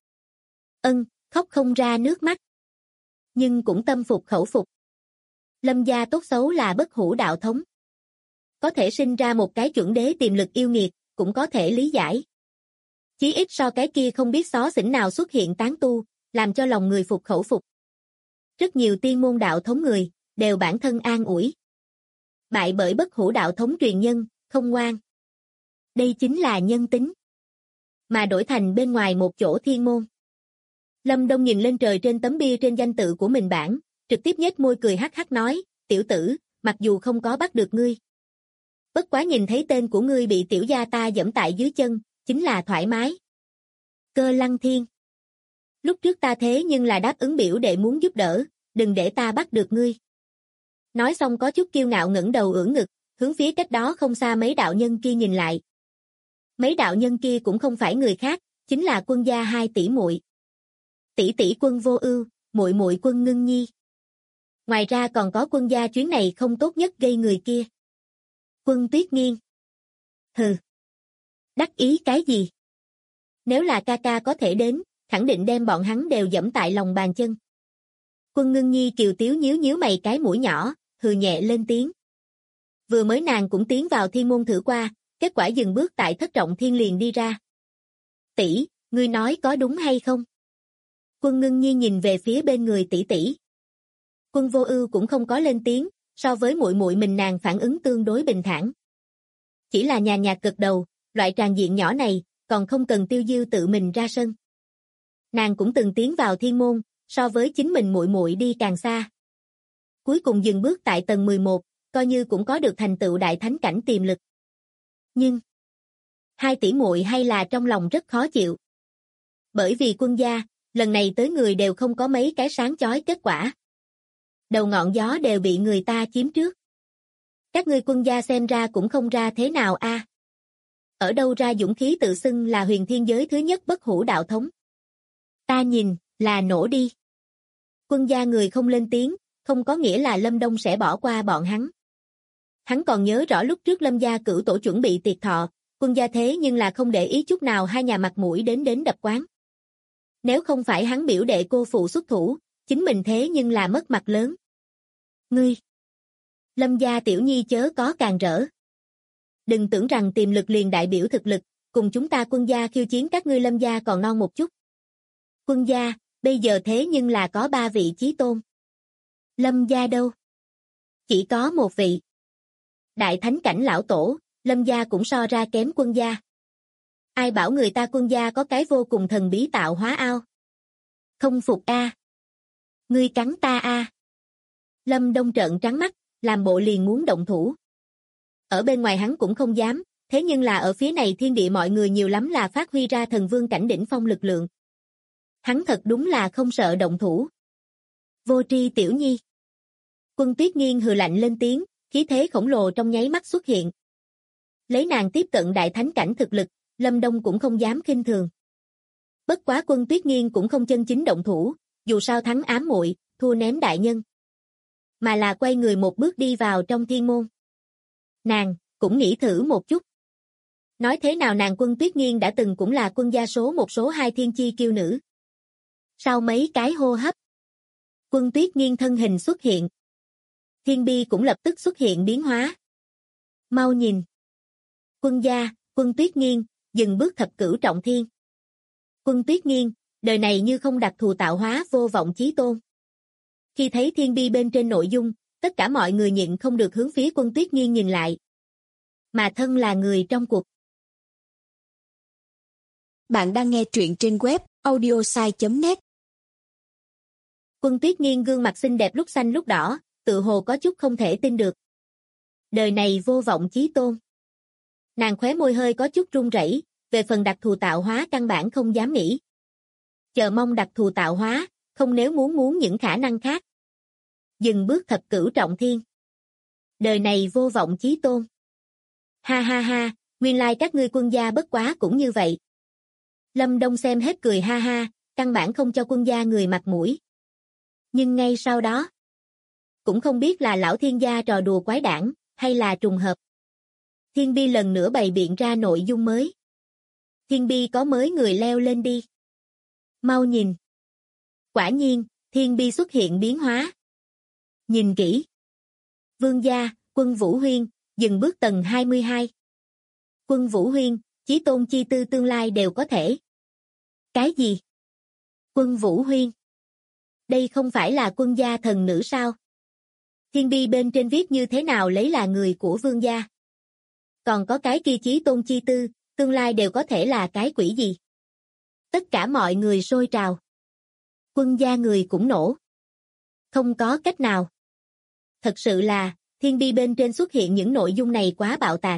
Khóc không ra nước mắt. Nhưng cũng tâm phục khẩu phục. Lâm gia tốt xấu là bất hủ đạo thống. Có thể sinh ra một cái chuẩn đế tiềm lực yêu nghiệt, cũng có thể lý giải. Chí ít so cái kia không biết xó xỉnh nào xuất hiện tán tu, làm cho lòng người phục khẩu phục. Rất nhiều tiên môn đạo thống người, đều bản thân an ủi. Bại bởi bất hủ đạo thống truyền nhân, không ngoan. Đây chính là nhân tính. Mà đổi thành bên ngoài một chỗ thiên môn. Lâm Đông nhìn lên trời trên tấm bia trên danh tự của mình bảng, trực tiếp nhếch môi cười hắc hắc nói, tiểu tử, mặc dù không có bắt được ngươi. Bất quá nhìn thấy tên của ngươi bị tiểu gia ta giẫm tại dưới chân, chính là thoải mái. Cơ Lăng Thiên. Lúc trước ta thế nhưng là đáp ứng biểu đệ muốn giúp đỡ, đừng để ta bắt được ngươi. Nói xong có chút kiêu ngạo ngẩng đầu ưỡn ngực, hướng phía cách đó không xa mấy đạo nhân kia nhìn lại. Mấy đạo nhân kia cũng không phải người khác, chính là Quân gia hai tỷ muội. Tỷ tỷ Quân Vô Ưu, muội muội Quân Ngưng Nhi. Ngoài ra còn có Quân gia chuyến này không tốt nhất gây người kia. Quân Tuyết Nghiên. Hừ. Đắc ý cái gì? Nếu là ca ca có thể đến, khẳng định đem bọn hắn đều giẫm tại lòng bàn chân. Quân Ngưng Nhi kiều tiếu nhíu nhíu mày cái mũi nhỏ, hừ nhẹ lên tiếng. Vừa mới nàng cũng tiến vào thiên môn thử qua, kết quả dừng bước tại thất trọng thiên liền đi ra. Tỷ, ngươi nói có đúng hay không? Quân Ngưng Nhi nhìn về phía bên người tỷ tỷ. Quân Vô Ưu cũng không có lên tiếng, so với muội muội mình nàng phản ứng tương đối bình thản. Chỉ là nhàn nhạt gật đầu, loại tràng diện nhỏ này, còn không cần Tiêu Diêu tự mình ra sân. Nàng cũng từng tiến vào thiên môn, so với chính mình muội muội đi càng xa. Cuối cùng dừng bước tại tầng 11, coi như cũng có được thành tựu đại thánh cảnh tiềm lực. Nhưng hai tỷ muội hay là trong lòng rất khó chịu. Bởi vì quân gia, lần này tới người đều không có mấy cái sáng chói kết quả. Đầu ngọn gió đều bị người ta chiếm trước. Các ngươi quân gia xem ra cũng không ra thế nào a. Ở đâu ra dũng khí tự xưng là huyền thiên giới thứ nhất bất hủ đạo thống. Ta nhìn, là nổ đi. Quân gia người không lên tiếng, không có nghĩa là Lâm Đông sẽ bỏ qua bọn hắn. Hắn còn nhớ rõ lúc trước Lâm gia cửu tổ chuẩn bị tiệc thọ, quân gia thế nhưng là không để ý chút nào hai nhà mặt mũi đến đập quán. Nếu không phải hắn biểu đệ cô phụ xuất thủ, chính mình thế nhưng là mất mặt lớn. Ngươi! Lâm gia tiểu nhi chớ có càng rỡ. Đừng tưởng rằng tiềm lực liền đại biểu thực lực, cùng chúng ta quân gia khiêu chiến các ngươi Lâm gia còn non một chút. Quân gia, bây giờ thế nhưng là có 3 vị chí tôn. Lâm gia đâu? Chỉ có một vị. Đại thánh cảnh lão tổ, Lâm gia cũng so ra kém quân gia. Ai bảo người ta quân gia có cái vô cùng thần bí tạo hóa ao? Không phục a. Ngươi cắn ta a. Lâm Đông trợn trắng mắt, làm bộ liền muốn động thủ. Ở bên ngoài hắn cũng không dám, thế nhưng là ở phía này thiên địa mọi người nhiều lắm là phát huy ra thần vương cảnh đỉnh phong lực lượng. Hắn thật đúng là không sợ động thủ. Vô tri tiểu nhi. Quân Tuyết Nghiên hừ lạnh lên tiếng, khí thế khổng lồ trong nháy mắt xuất hiện. Lấy nàng tiếp cận đại thánh cảnh thực lực, Lâm Đông cũng không dám khinh thường. Bất quá Quân Tuyết Nghiên cũng không chân chính động thủ, dù sao thắng ám muội, thua ném đại nhân. Mà là quay người một bước đi vào trong thiên môn. Nàng, cũng nghĩ thử một chút. Nói thế nào nàng Quân Tuyết Nghiên đã từng cũng là quân gia số 1 số 2 thiên chi kiêu nữ. Sau mấy cái hô hấp, Quân Tuyết Nghiên thân hình xuất hiện. Thiên bi cũng lập tức xuất hiện biến hóa. Mau nhìn. Quân gia, Quân Tuyết Nghiên, dừng bước thập cửu trọng thiên. Quân Tuyết Nghiên, đời này như không đặc thù tạo hóa vô vọng chí tôn. Khi thấy thiên bi bên trên nội dung, tất cả mọi người nhịn không được hướng phía Quân Tuyết Nghiên nhìn lại. Mà thân là người trong cuộc. Bạn đang nghe truyện trên web audiosai.net. Quân Tuyết Nghiên gương mặt xinh đẹp lúc xanh lúc đỏ, tự hồ có chút không thể tin được. Đời này vô vọng chí tôn. Nàng khóe môi hơi có chút run rẩy, về phần đặc thù tạo hóa căn bản không dám nghĩ. Chờ mong đặc thù tạo hóa, không nếu muốn những khả năng khác. Dừng bước thập cửu trọng thiên. Đời này vô vọng chí tôn. Ha ha ha, nguyên lai các ngươi quân gia bất quá cũng như vậy. Lâm Đông xem hết cười ha ha, căn bản không cho quân gia người mặt mũi. Nhưng ngay sau đó, cũng không biết là lão thiên gia trò đùa quái đản, hay là trùng hợp. Thiên bi lần nữa bày biện ra nội dung mới. Thiên bi có mới người leo lên đi. Mau nhìn. Quả nhiên, thiên bi xuất hiện biến hóa. Nhìn kỹ. Vương gia, Quân Vũ Huyên, dừng bước tầng 22. Quân Vũ Huyên, chí tôn chi tư tương lai đều có thể. Cái gì? Quân Vũ Huyên. Đây không phải là quân gia thần nữ sao? Thiên bi bên trên viết như thế nào lấy là người của vương gia. Còn có cái kia chí tôn chi tư, tương lai đều có thể là cái quỷ gì? Tất cả mọi người sôi trào. Quân gia người cũng nổ. Không có cách nào. Thật sự là, thiên bi bên trên xuất hiện những nội dung này quá bạo tạc.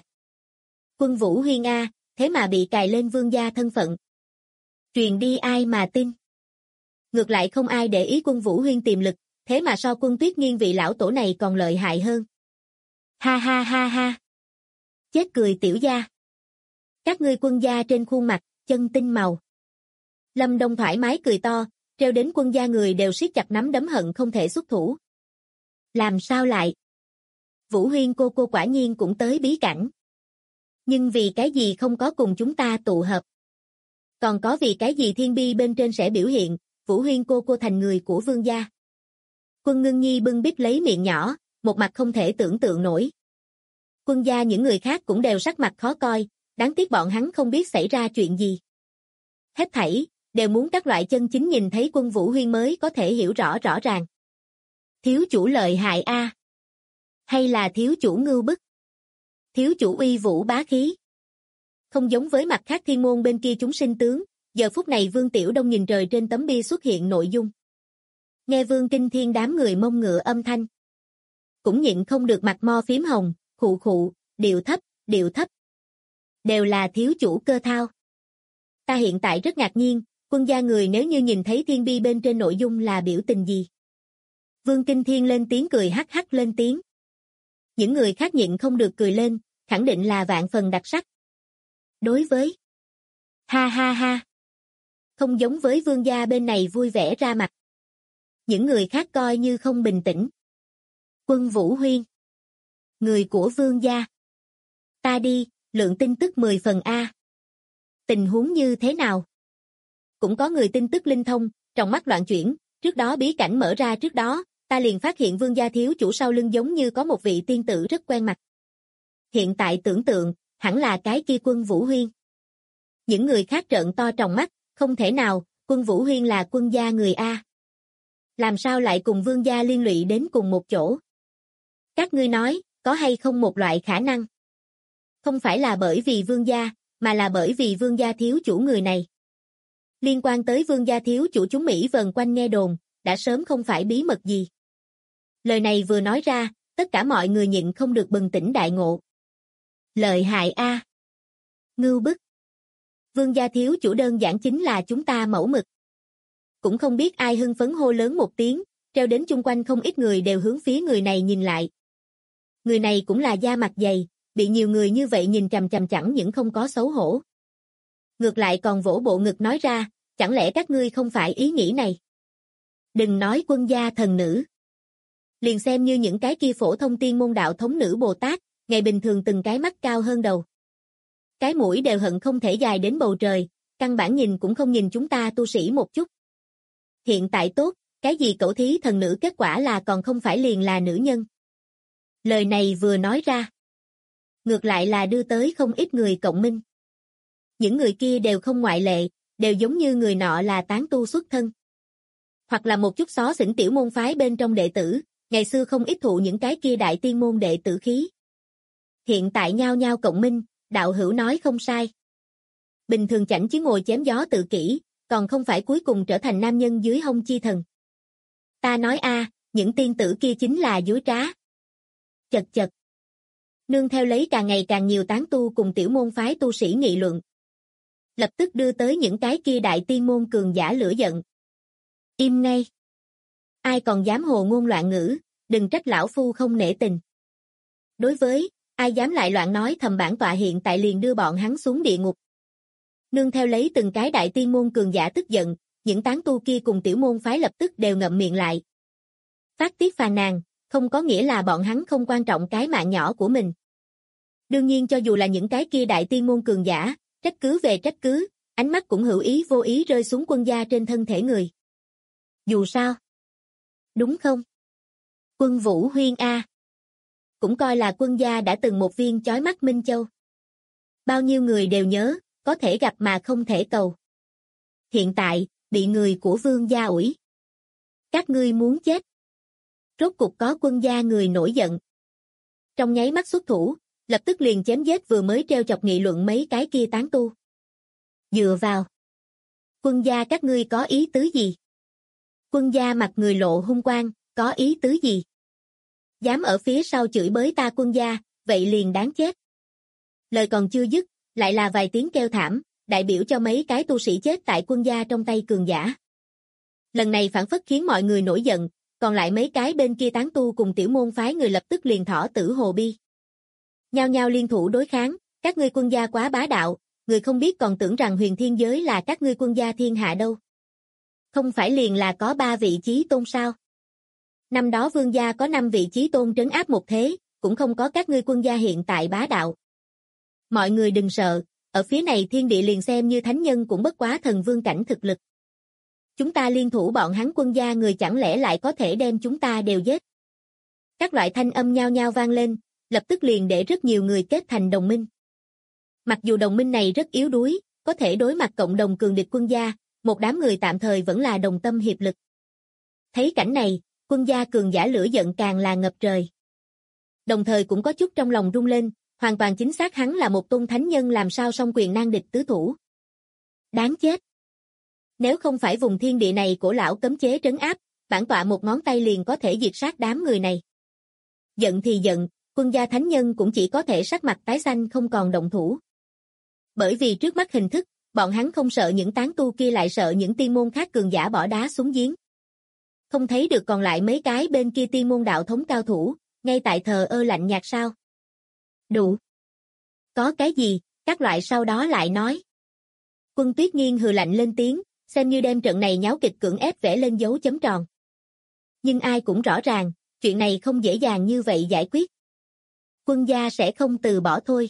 Quân Vũ Huyên A, thế mà bị cài lên vương gia thân phận. Truyền đi ai mà tin. Ngược lại không ai để ý Quân Vũ Huyên tiềm lực, thế mà so Quân Tuyết Nghiên vị lão tổ này còn lợi hại hơn. Ha ha ha ha. Chết cười tiểu gia. Các ngươi quân gia trên khuôn mặt, chân tinh màu. Lâm Đông thoải mái cười to, treo đến quân gia người đều siết chặt nắm đấm hận không thể xuất thủ. Làm sao lại? Vũ Huyên cô quả nhiên cũng tới bí cảnh. Nhưng vì cái gì không có cùng chúng ta tụ hợp? Còn có vì cái gì thiên bi bên trên sẽ biểu hiện, Vũ Huyên cô thành người của vương gia? Quân Ngưng Nhi bưng bít lấy miệng nhỏ, một mặt không thể tưởng tượng nổi. Quân gia những người khác cũng đều sắc mặt khó coi, đáng tiếc bọn hắn không biết xảy ra chuyện gì. Hết thảy, đều muốn các loại chân chính nhìn thấy Quân Vũ Huyên mới có thể hiểu rõ ràng. Thiếu chủ lợi hại a, hay là thiếu chủ ngưu bức? Thiếu chủ uy vũ bá khí. Không giống với mặt khác thiên môn bên kia chúng sinh tướng, giờ phút này Vương Tiểu Đông nhìn trời trên tấm bia xuất hiện nội dung. Nghe Vương Kinh Thiên đám người mông ngựa âm thanh. Cũng nhịn không được mặt mo phím hồng, khụ khụ, điệu thấp, điệu thấp. Đều là thiếu chủ Cơ Thao. Ta hiện tại rất ngạc nhiên, quân gia người nếu như nhìn thấy thiên bi bên trên nội dung là biểu tình gì? Vương Kinh Thiên lên tiếng cười hắc hắc lên tiếng. Những người khác nhịn không được cười lên, khẳng định là vạn phần đặc sắc. Đối với ha ha ha. Không giống với Vương gia bên này vui vẻ ra mặt. Những người khác coi như không bình tĩnh. Quân Vũ Huyên. Người của Vương gia. Ta đi, lượng tin tức 10 phần A. Tình huống như thế nào? Cũng có người tin tức linh thông, trong mắt loạn chuyển, trước đó bí cảnh mở ra trước đó, ta liền phát hiện Vương gia thiếu chủ sau lưng giống như có một vị tiên tử rất quen mặt. Hiện tại tưởng tượng, hẳn là cái kia Quân Vũ Huyên. Những người khác trợn to tròng mắt, không thể nào, Quân Vũ Huyên là quân gia người A. Làm sao lại cùng Vương gia liên lụy đến cùng một chỗ? Các ngươi nói, có hay không một loại khả năng? Không phải là bởi vì Vương gia, mà là bởi vì Vương gia thiếu chủ người này. Liên quan tới Vương gia thiếu chủ chúng Mỹ vần quanh nghe đồn, đã sớm không phải bí mật gì. Lời này vừa nói ra, tất cả mọi người nhịn không được bừng tỉnh đại ngộ. Lợi hại A. Ngưu bức. Vương gia thiếu chủ đơn giản chính là chúng ta mẫu mực. Cũng không biết ai hưng phấn hô lớn một tiếng, treo đến chung quanh không ít người đều hướng phía người này nhìn lại. Người này cũng là da mặt dày, bị nhiều người như vậy nhìn chằm chằm chẳng những không có xấu hổ. Ngược lại còn vỗ bộ ngực nói ra, chẳng lẽ các ngươi không phải ý nghĩ này? Đừng nói quân gia thần nữ. Liền xem như những cái kia phổ thông tiên môn đạo thống nữ Bồ Tát, ngày bình thường từng cái mắt cao hơn đầu. Cái mũi đều hận không thể dài đến bầu trời, căn bản nhìn cũng không nhìn chúng ta tu sĩ một chút. Hiện tại tốt, cái gì cẩu thí thần nữ kết quả là còn không phải liền là nữ nhân. Lời này vừa nói ra. Ngược lại là đưa tới không ít người cộng minh. Những người kia đều không ngoại lệ, đều giống như người nọ là tán tu xuất thân. Hoặc là một chút xó xỉnh tiểu môn phái bên trong đệ tử, ngày xưa không ít thụ những cái kia đại tiên môn đệ tử khí. Hiện tại nhao nhao cộng minh, đạo hữu nói không sai. Bình thường chảnh chứ ngồi chém gió tự kỷ, còn không phải cuối cùng trở thành nam nhân dưới hông chi thần. Ta nói a, những tiên tử kia chính là dối trá. Chật chật. Nương theo lấy càng ngày càng nhiều tán tu cùng tiểu môn phái tu sĩ nghị luận. Lập tức đưa tới những cái kia đại tiên môn cường giả lửa giận. Im ngay. Ai còn dám hồ ngôn loạn ngữ, đừng trách lão phu không nể tình. Đối với, ai dám lại loạn nói thầm bản tọa hiện tại liền đưa bọn hắn xuống địa ngục. Nương theo lấy từng cái đại tiên môn cường giả tức giận, những tán tu kia cùng tiểu môn phái lập tức đều ngậm miệng lại. Phát tiết phàn nàn, không có nghĩa là bọn hắn không quan trọng cái mạng nhỏ của mình. Đương nhiên cho dù là những cái kia đại tiên môn cường giả, trách cứ về trách cứ, ánh mắt cũng hữu ý vô ý rơi xuống quân gia trên thân thể người. Dù sao. Đúng không? Quân Vũ Huyên A. Cũng coi là quân gia đã từng một viên chói mắt Minh Châu. Bao nhiêu người đều nhớ, có thể gặp mà không thể cầu. Hiện tại, bị người của Vương gia ủi. Các ngươi muốn chết. Rốt cục có quân gia người nổi giận. Trong nháy mắt xuất thủ, lập tức liền chém giết vừa mới treo chọc nghị luận mấy cái kia tán tu. Dựa vào. Quân gia các ngươi có ý tứ gì? Quân gia mặt người lộ hung quang, có ý tứ gì? Dám ở phía sau chửi bới ta quân gia, vậy liền đáng chết. Lời còn chưa dứt, lại là vài tiếng kêu thảm, đại biểu cho mấy cái tu sĩ chết tại quân gia trong tay cường giả. Lần này phản phất khiến mọi người nổi giận, còn lại mấy cái bên kia tán tu cùng tiểu môn phái người lập tức liền thỏ tử hồ bi. Nhao nhao liên thủ đối kháng, các ngươi quân gia quá bá đạo, người không biết còn tưởng rằng huyền thiên giới là các ngươi quân gia thiên hạ đâu. Không phải liền là có 3 vị chí tôn sao? Năm đó Vương gia có 5 vị chí tôn trấn áp một thế, cũng không có các ngươi quân gia hiện tại bá đạo. Mọi người đừng sợ, ở phía này thiên địa liền xem như thánh nhân cũng bất quá thần vương cảnh thực lực. Chúng ta liên thủ bọn hắn quân gia người chẳng lẽ lại có thể đem chúng ta đều giết. Các loại thanh âm nhao nhao vang lên, lập tức liền để rất nhiều người kết thành đồng minh. Mặc dù đồng minh này rất yếu đuối, có thể đối mặt cộng đồng cường địch quân gia, một đám người tạm thời vẫn là đồng tâm hiệp lực. Thấy cảnh này, quân gia cường giả lửa giận càng là ngập trời. Đồng thời cũng có chút trong lòng rung lên, hoàn toàn chính xác hắn là một tôn thánh nhân làm sao song quyền nan địch tứ thủ. Đáng chết. Nếu không phải vùng thiên địa này của lão cấm chế trấn áp, bản tọa một ngón tay liền có thể diệt sát đám người này. Giận thì giận, Quân gia thánh nhân cũng chỉ có thể sắc mặt tái xanh không còn động thủ. Bởi vì trước mắt hình thức, bọn hắn không sợ những tán tu kia lại sợ những tiên môn khác cường giả bỏ đá xuống giếng. Không thấy được còn lại mấy cái bên kia tiên môn đạo thống cao thủ, ngay tại thờ ơ lạnh nhạt sao? Đủ. Có cái gì, các loại sau đó lại nói. Quân Tuyết Nghiên hừ lạnh lên tiếng, xem như đem trận này nháo kịch cưỡng ép vẽ lên dấu chấm tròn. Nhưng ai cũng rõ ràng, chuyện này không dễ dàng như vậy giải quyết. Quân gia sẽ không từ bỏ thôi.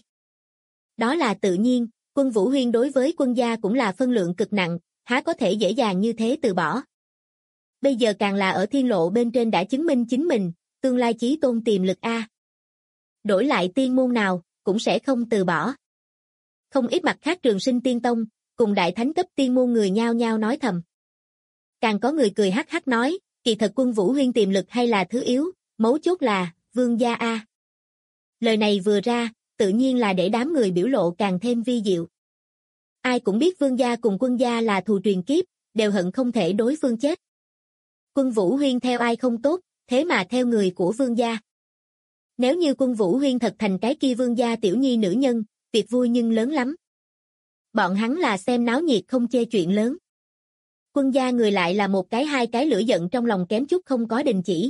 Đó là tự nhiên, Quân Vũ Huyên đối với quân gia cũng là phân lượng cực nặng, há có thể dễ dàng như thế từ bỏ. Bây giờ càng là ở thiên lộ bên trên đã chứng minh chính mình, tương lai chí tôn tiềm lực A. Đổi lại tiên môn nào, cũng sẽ không từ bỏ. Không ít mặt khác Trường Sinh Tiên Tông, cùng đại thánh cấp tiên môn người nhao nhao nói thầm. Càng có người cười hắc hắc nói, kỳ thật Quân Vũ Huyên tiềm lực hay là thứ yếu, mấu chốt là, vương gia A. Lời này vừa ra, tự nhiên là để đám người biểu lộ càng thêm vi diệu. Ai cũng biết vương gia cùng quân gia là thù truyền kiếp, đều hận không thể đối phương chết. Quân Vũ Huyên theo ai không tốt, thế mà theo người của vương gia. Nếu như Quân Vũ Huyên thật thành cái kia vương gia tiểu nhi nữ nhân, việc vui nhưng lớn lắm. Bọn hắn là xem náo nhiệt không chê chuyện lớn. Quân gia người lại là một cái hai cái lửa giận trong lòng kém chút không có đình chỉ.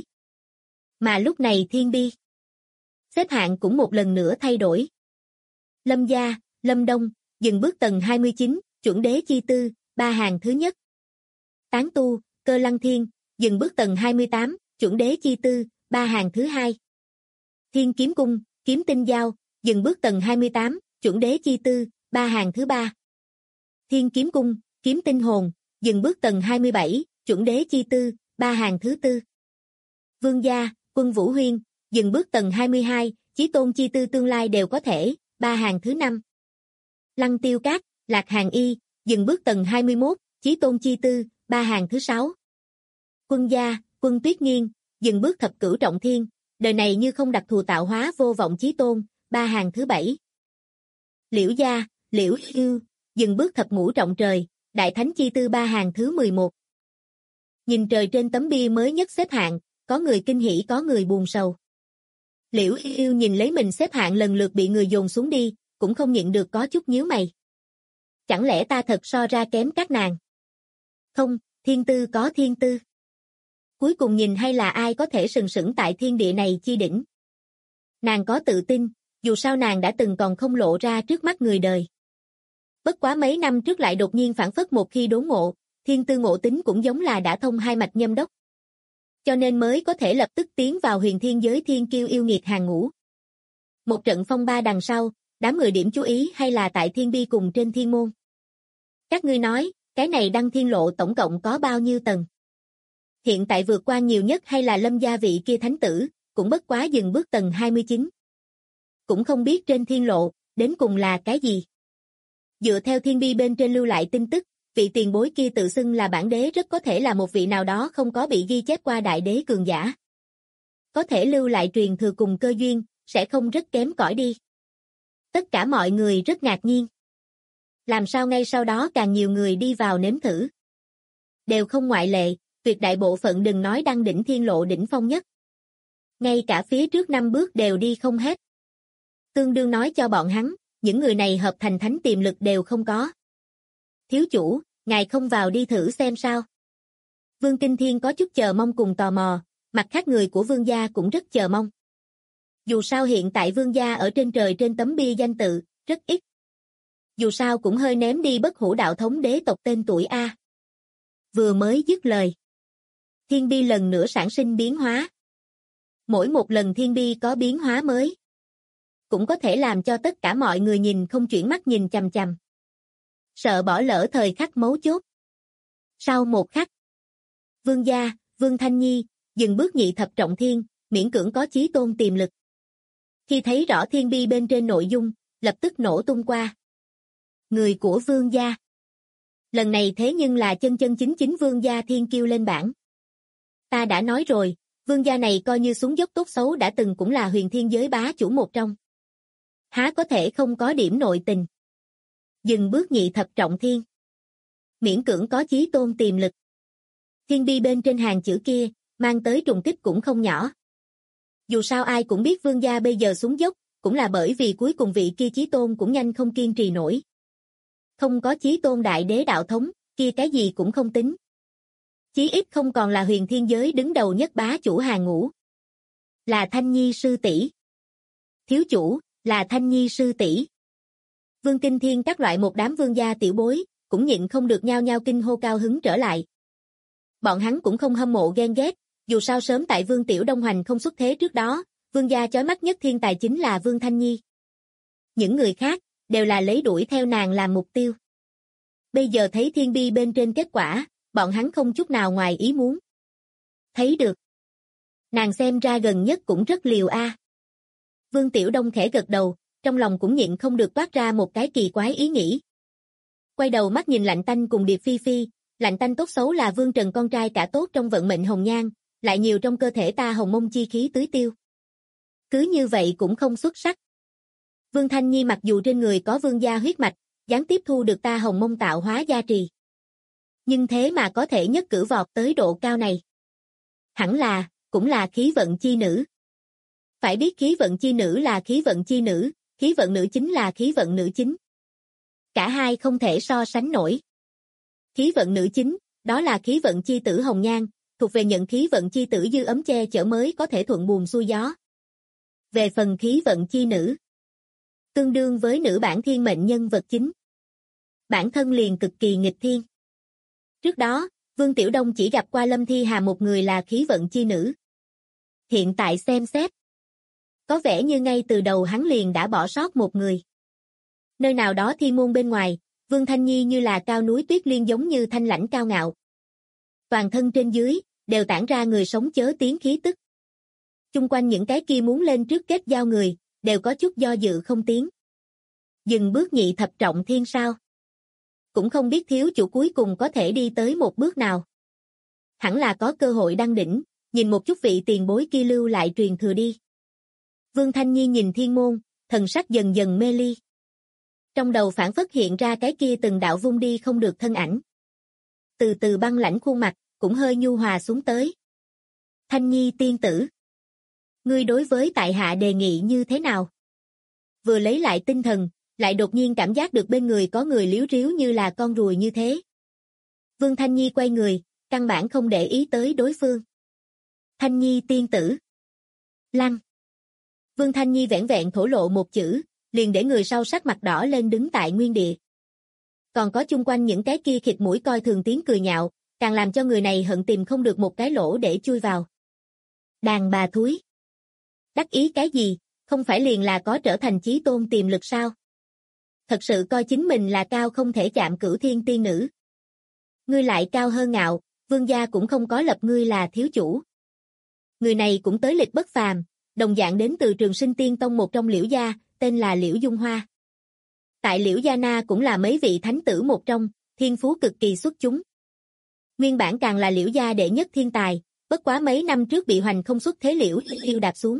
Mà lúc này Thiên Bi xếp hạng cũng một lần nữa thay đổi. Lâm gia, Lâm Đông, dừng bước tầng 29, chuẩn đế chi tư, ba hàng thứ nhất. Tán tu, Cơ Lăng Thiên, dừng bước tầng 28, chuẩn đế chi tư, ba hàng thứ hai. Thiên Kiếm Cung, Kiếm Tinh Giao, dừng bước tầng 28, chuẩn đế chi tư, ba hàng thứ ba. Thiên Kiếm Cung, Kiếm Tinh Hồn, dừng bước tầng 27, chuẩn đế chi tư, ba hàng thứ tư. Vương gia, Quân Vũ Huyên, dừng bước tầng 22, chí tôn chi tư tương lai đều có thể, ba hàng thứ năm. Lăng Tiêu Cát, Lạc Hàng Y, dừng bước tầng 21, chí tôn chi tư, ba hàng thứ 6. Quân gia, Quân Tuyết Nghiên, dừng bước thập cửu trọng thiên, đời này như không đặc thù tạo hóa vô vọng chí tôn, ba hàng thứ 7. Liễu gia, Liễu Hưu, dừng bước thập ngũ trọng trời, đại thánh chi tư ba hàng thứ 11. Nhìn trời trên tấm bia mới nhất xếp hạng, có người kinh hỉ có người buồn sầu. Liễu Yêu nhìn lấy mình xếp hạng lần lượt bị người dồn xuống đi, cũng không nhịn được có chút nhíu mày. Chẳng lẽ ta thật so ra kém các nàng? Không, thiên tư có thiên tư. Cuối cùng nhìn hay là ai có thể sừng sững tại thiên địa này chi đỉnh. Nàng có tự tin, dù sao nàng đã từng còn không lộ ra trước mắt người đời. Bất quá mấy năm trước lại đột nhiên phản phất một khi đốn ngộ, thiên tư ngộ tính cũng giống là đã thông hai mạch nhâm đốc. Cho nên mới có thể lập tức tiến vào huyền thiên giới thiên kiêu yêu nghiệt hàng ngũ. Một trận phong ba đằng sau, đám người điểm chú ý hay là tại thiên bi cùng trên thiên môn. Các ngươi nói, cái này đăng thiên lộ tổng cộng có bao nhiêu tầng? Hiện tại vượt qua nhiều nhất hay là Lâm gia vị kia thánh tử, cũng bất quá dừng bước tầng 29. Cũng không biết trên thiên lộ, đến cùng là cái gì. Dựa theo thiên bi bên trên lưu lại tin tức, vị tiền bối kia tự xưng là bản đế rất có thể là một vị nào đó không có bị ghi chép qua đại đế cường giả. Có thể lưu lại truyền thừa cùng cơ duyên, sẽ không rất kém cỏi đi. Tất cả mọi người rất ngạc nhiên. Làm sao ngay sau đó càng nhiều người đi vào nếm thử. Đều không ngoại lệ, tuyệt đại bộ phận đừng nói đăng đỉnh thiên lộ đỉnh phong nhất. Ngay cả phía trước 5 bước đều đi không hết. Tương đương nói cho bọn hắn, những người này hợp thành thánh tiềm lực đều không có. Thiếu chủ, ngài không vào đi thử xem sao. Vương Kinh Thiên có chút chờ mong cùng tò mò, mặt khác người của vương gia cũng rất chờ mong. Dù sao hiện tại vương gia ở trên trời trên tấm bia danh tự, rất ít. Dù sao cũng hơi ném đi bất hủ đạo thống đế tộc tên tuổi A. Vừa mới dứt lời. Thiên bi lần nữa sản sinh biến hóa. Mỗi một lần thiên bi có biến hóa mới. Cũng có thể làm cho tất cả mọi người nhìn không chuyển mắt nhìn chằm chằm. Sợ bỏ lỡ thời khắc mấu chốt. Sau một khắc, vương gia, Vương Thanh Nhi, dừng bước nhị thập trọng thiên, miễn cưỡng có chí tôn tiềm lực. Khi thấy rõ thiên bi bên trên nội dung, lập tức nổ tung qua. Người của vương gia. Lần này thế nhưng là chân chân chính chính vương gia thiên kiêu lên bảng. Ta đã nói rồi, vương gia này coi như xuống dốc tốt xấu đã từng cũng là huyền thiên giới bá chủ một trong. Há có thể không có điểm nội tình. Dừng bước nhị thập trọng thiên. Miễn cưỡng có chí tôn tiềm lực. Thiên bi bên trên hàng chữ kia, mang tới trùng kích cũng không nhỏ. Dù sao ai cũng biết Vương gia bây giờ xuống dốc, cũng là bởi vì cuối cùng vị kia chí tôn cũng nhanh không kiên trì nổi. Không có chí tôn đại đế đạo thống, kia cái gì cũng không tính. Chí ít không còn là huyền thiên giới đứng đầu nhất bá chủ hàng ngũ. Là Thanh Nhi sư tỷ. Thiếu chủ, là Thanh Nhi sư tỷ. Vương Kinh Thiên các loại một đám vương gia tiểu bối, cũng nhịn không được nhao nhao kinh hô cao hứng trở lại. Bọn hắn cũng không hâm mộ ghen ghét, dù sao sớm tại Vương Tiểu Đông Hoành không xuất thế trước đó, vương gia chói mắt nhất thiên tài chính là Vương Thanh Nhi. Những người khác, đều là lấy đuổi theo nàng làm mục tiêu. Bây giờ thấy thiên bi bên trên kết quả, bọn hắn không chút nào ngoài ý muốn. Thấy được. Nàng xem ra gần nhất cũng rất liều a. Vương Tiểu Đông khẽ gật đầu, trong lòng cũng nhịn không được toát ra một cái kỳ quái ý nghĩ. Quay đầu mắt nhìn Lạnh Tanh cùng Điệp Phi Phi, Lạnh Tanh tốt xấu là Vương Trần con trai cả tốt trong vận mệnh hồng nhan, lại nhiều trong cơ thể ta hồng mông chi khí tưới tiêu. Cứ như vậy cũng không xuất sắc. Vương Thanh Nhi mặc dù trên người có vương gia huyết mạch, gián tiếp thu được ta hồng mông tạo hóa gia trì. Nhưng thế mà có thể nhất cử vọt tới độ cao này. Hẳn là, cũng là khí vận chi nữ. Phải biết khí vận chi nữ là khí vận chi nữ, khí vận nữ chính là khí vận nữ chính. Cả hai không thể so sánh nổi. Khí vận nữ chính, đó là khí vận chi tử hồng nhan, thuộc về nhận khí vận chi tử dư ấm che chở mới có thể thuận buồm xuôi gió. Về phần khí vận chi nữ, tương đương với nữ bản thiên mệnh nhân vật chính. Bản thân liền cực kỳ nghịch thiên. Trước đó, Vương Tiểu Đông chỉ gặp qua Lâm Thi Hà một người là khí vận chi nữ. Hiện tại xem xét, có vẻ như ngay từ đầu hắn liền đã bỏ sót một người. Nơi nào đó thiên môn bên ngoài, Vương Thanh Nhi như là cao núi tuyết liên giống như thanh lãnh cao ngạo. Toàn thân trên dưới, đều tản ra người sống chớ tiếng khí tức. Chung quanh những cái kia muốn lên trước kết giao người, đều có chút do dự không tiến. Dừng bước nhị thập trọng thiên sao? Cũng không biết thiếu chủ cuối cùng có thể đi tới một bước nào. Hẳn là có cơ hội đăng đỉnh, nhìn một chút vị tiền bối kia lưu lại truyền thừa đi. Vương Thanh Nhi nhìn thiên môn, thần sắc dần dần mê ly. Trong đầu phản phất hiện ra cái kia từng đạo vung đi không được thân ảnh. Từ từ băng lãnh khuôn mặt, cũng hơi nhu hòa xuống tới. Thanh Nhi tiên tử. Ngươi đối với tại hạ đề nghị như thế nào? Vừa lấy lại tinh thần, lại đột nhiên cảm giác được bên người có người líu ríu như là con ruồi như thế. Vương Thanh Nhi quay người, căn bản không để ý tới đối phương. Thanh Nhi tiên tử. Lăng. Vương Thanh Nhi vẻn vẹn thổ lộ một chữ, liền để người sau sắc mặt đỏ lên đứng tại nguyên địa. Còn có chung quanh những cái kia khịt mũi coi thường tiếng cười nhạo, càng làm cho người này hận tìm không được một cái lỗ để chui vào. Đàn bà thúi. Đắc ý cái gì, không phải liền là có trở thành chí tôn tiềm lực sao? Thật sự coi chính mình là cao không thể chạm cửu thiên tiên nữ. Ngươi lại cao hơn ngạo, vương gia cũng không có lập ngươi là thiếu chủ. Người này cũng tới lịch bất phàm, đồng dạng đến từ Trường Sinh Tiên Tông một trong Liễu gia, tên là Liễu Dung Hoa. Tại Liễu Gia Na cũng là mấy vị thánh tử một trong, thiên phú cực kỳ xuất chúng. Nguyên bản càng là Liễu gia đệ nhất thiên tài, bất quá mấy năm trước bị hoành không xuất thế Liễu Tiêu đạp xuống.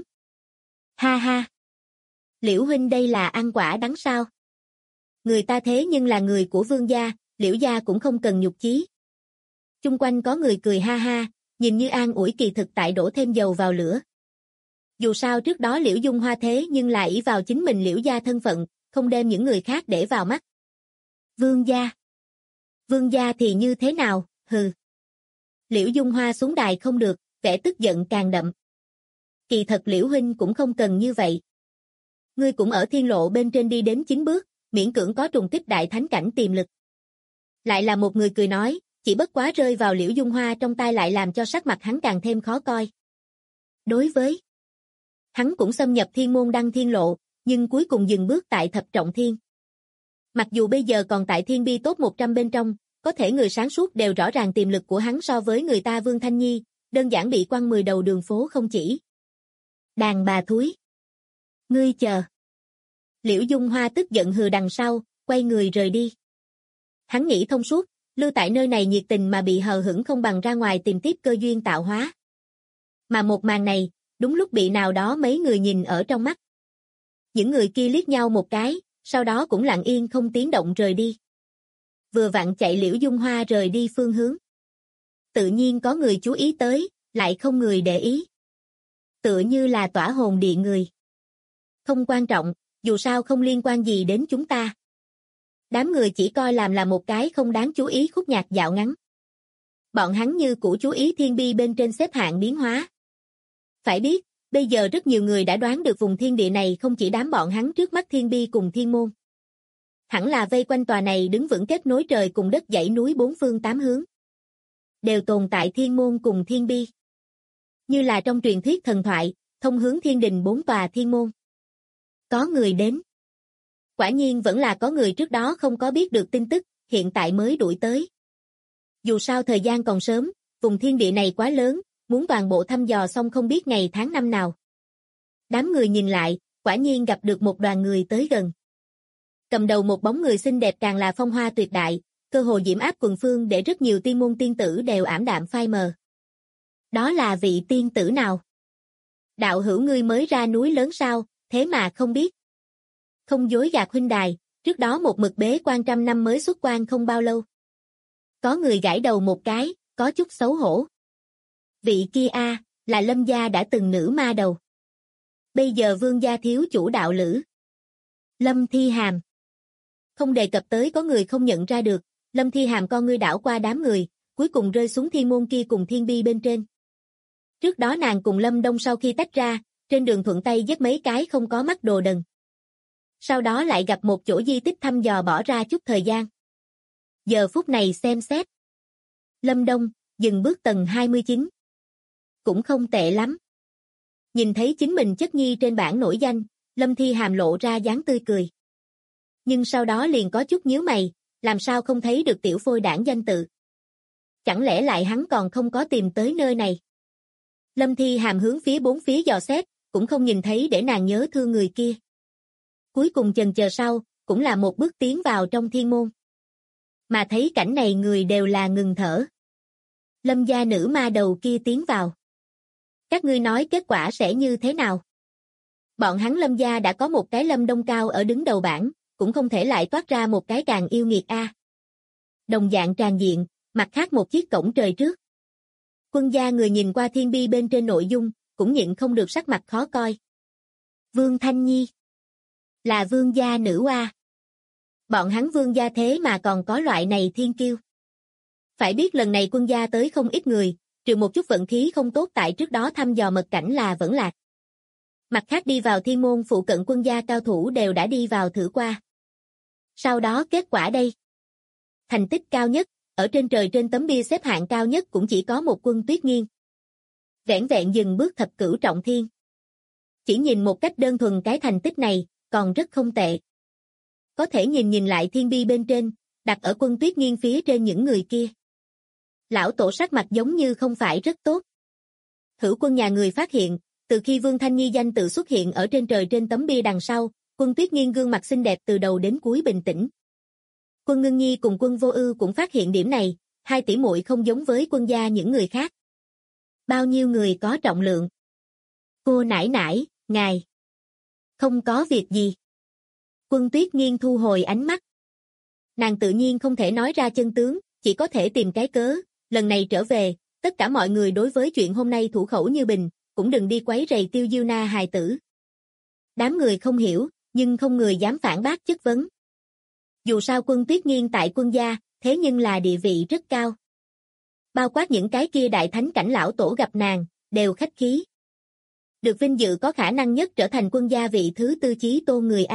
Ha ha! Liễu huynh đây là ăn quả đắng sao? Người ta thế nhưng là người của vương gia, Liễu gia cũng không cần nhục chí. Chung quanh có người cười ha ha, nhìn như an ủi kỳ thực tại đổ thêm dầu vào lửa. Dù sao trước đó Liễu Dung Hoa thế nhưng lại ỷ vào chính mình Liễu gia thân phận, không đem những người khác để vào mắt. Vương gia. Vương gia thì như thế nào, hừ. Liễu Dung Hoa xuống đài không được, vẻ tức giận càng đậm. Kỳ thật Liễu huynh cũng không cần như vậy. Ngươi cũng ở thiên lộ bên trên đi đến 9 bước, miễn cưỡng có trùng kích đại thánh cảnh tiềm lực. Lại là một người cười nói, chỉ bất quá rơi vào Liễu Dung Hoa trong tai lại làm cho sắc mặt hắn càng thêm khó coi. Đối với hắn cũng xâm nhập thiên môn đăng thiên lộ, nhưng cuối cùng dừng bước tại thập trọng thiên. Mặc dù bây giờ còn tại thiên bi top 100 bên trong, có thể người sáng suốt đều rõ ràng tiềm lực của hắn so với người ta Vương Thanh Nhi, đơn giản bị quăng 10 đầu đường phố không chỉ. Đàn bà thúi. Ngươi chờ. Liễu Dung Hoa tức giận hừ đằng sau, quay người rời đi. Hắn nghĩ thông suốt, lưu tại nơi này nhiệt tình mà bị hờ hững không bằng ra ngoài tìm tiếp cơ duyên tạo hóa. Mà một màn này, đúng lúc bị nào đó mấy người nhìn ở trong mắt. Những người kia liếc nhau một cái, sau đó cũng lặng yên không tiếng động rời đi. vừa vặn chạy Liễu Dung Hoa rời đi phương hướng. Tự nhiên có người chú ý tới, lại không người để ý. Tựa như là tỏa hồn địa người. Không quan trọng, dù sao không liên quan gì đến chúng ta. Đám người chỉ coi làm là một cái không đáng chú ý khúc nhạc dạo ngắn. Bọn hắn như cũ chú ý thiên bi bên trên xếp hạng biến hóa. Phải biết, bây giờ rất nhiều người đã đoán được vùng thiên địa này không chỉ đám bọn hắn trước mắt thiên bi cùng thiên môn. Hẳn là vây quanh tòa này đứng vững kết nối trời cùng đất dãy núi bốn phương tám hướng. Đều tồn tại thiên môn cùng thiên bi. Như là trong truyền thuyết thần thoại, thông hướng thiên đình 4 tòa thiên môn. Có người đến. Quả nhiên vẫn là có người trước đó không có biết được tin tức, hiện tại mới đuổi tới. Dù sao thời gian còn sớm, vùng thiên địa này quá lớn, muốn toàn bộ thăm dò xong không biết ngày tháng năm nào. Đám người nhìn lại, quả nhiên gặp được một đoàn người tới gần. Cầm đầu một bóng người xinh đẹp càng là phong hoa tuyệt đại, cơ hồ diễm áp quần phương để rất nhiều tiên môn tiên tử đều ảm đạm phai mờ. Đó là vị tiên tử nào? Đạo hữu ngươi mới ra núi lớn sao, thế mà không biết. Không dối gạt huynh đài, trước đó một mực bế quan 100 năm mới xuất quan không bao lâu. Có người gãi đầu một cái, có chút xấu hổ. Vị kia là Lâm gia đã từng nữ ma đầu. Bây giờ Vương gia thiếu chủ đạo lữ. Lâm Thi Hàm. Không đề cập tới có người không nhận ra được, Lâm Thi Hàm con ngươi đảo qua đám người, cuối cùng rơi xuống thiên môn kia cùng thiên bi bên trên. Trước đó nàng cùng Lâm Đông sau khi tách ra, trên đường thuận tay giết mấy cái không có mắt đồ đần. Sau đó lại gặp một chỗ di tích thăm dò bỏ ra chút thời gian. Giờ phút này xem xét. Lâm Đông, dừng bước tầng 29. Cũng không tệ lắm. Nhìn thấy chính mình chất nhi trên bảng nổi danh, Lâm Thi Hàm lộ ra dáng tươi cười. Nhưng sau đó liền có chút nhíu mày, làm sao không thấy được tiểu phôi đảng danh tự. Chẳng lẽ lại hắn còn không có tìm tới nơi này. Lâm Thi Hàm hướng phía bốn phía dò xét, cũng không nhìn thấy để nàng nhớ thương người kia. Cuối cùng chần chờ sau, cũng là một bước tiến vào trong thiên môn. Mà thấy cảnh này người đều là ngừng thở. Lâm gia nữ ma đầu kia tiến vào. Các ngươi nói kết quả sẽ như thế nào? Bọn hắn Lâm gia đã có một cái Lâm Đông cao ở đứng đầu bảng, cũng không thể lại toát ra một cái càng yêu nghiệt Đồng dạng tràn diện, mặt khác một chiếc cổng trời trước. Quân gia người nhìn qua thiên bi bên trên nội dung, cũng nhịn không được sắc mặt khó coi. Vương Thanh Nhi. Là vương gia nữ Bọn hắn vương gia thế mà còn có loại này thiên kiêu. Phải biết lần này quân gia tới không ít người, trừ một chút vận khí không tốt tại trước đó thăm dò mật cảnh là vẫn lạc. Mặt khác đi vào thiên môn phụ cận quân gia cao thủ đều đã đi vào thử qua. Sau đó kết quả đây. Thành tích cao nhất, ở trên trời trên tấm bia xếp hạng cao nhất cũng chỉ có một Quân Tuyết Nghiên. Vẻn vẹn dừng bước thập cửu trọng thiên. Chỉ nhìn một cách đơn thuần cái thành tích này, còn rất không tệ. Có thể nhìn lại thiên bi bên trên, đặt ở Quân Tuyết Nghiên phía trên những người kia. Lão tổ sắc mặt giống như không phải rất tốt. Hữu quân nhà người phát hiện, từ khi Vương Thanh Nhi danh tự xuất hiện ở trên trời trên tấm bia đằng sau, Quân Tuyết Nghiên gương mặt xinh đẹp từ đầu đến cuối bình tĩnh. Quân Ngưng Nhi cùng Quân Vô Ưu cũng phát hiện điểm này, hai tỷ muội không giống với quân gia những người khác. Bao nhiêu người có trọng lượng? Cô nãi nãi, ngài. Không có việc gì. Quân Tuyết Nghiên thu hồi ánh mắt. Nàng tự nhiên không thể nói ra chân tướng, chỉ có thể tìm cái cớ, lần này trở về, tất cả mọi người đối với chuyện hôm nay thủ khẩu như bình, cũng đừng đi quấy rầy Tiêu Diêu Na hài tử. Đám người không hiểu, nhưng không người dám phản bác chất vấn. Dù sao Quân Tuyết Nghiên tại quân gia, thế nhưng là địa vị rất cao. Bao quát những cái kia đại thánh cảnh lão tổ gặp nàng, đều khách khí. Được vinh dự có khả năng nhất trở thành quân gia vị thứ tư chí tôn người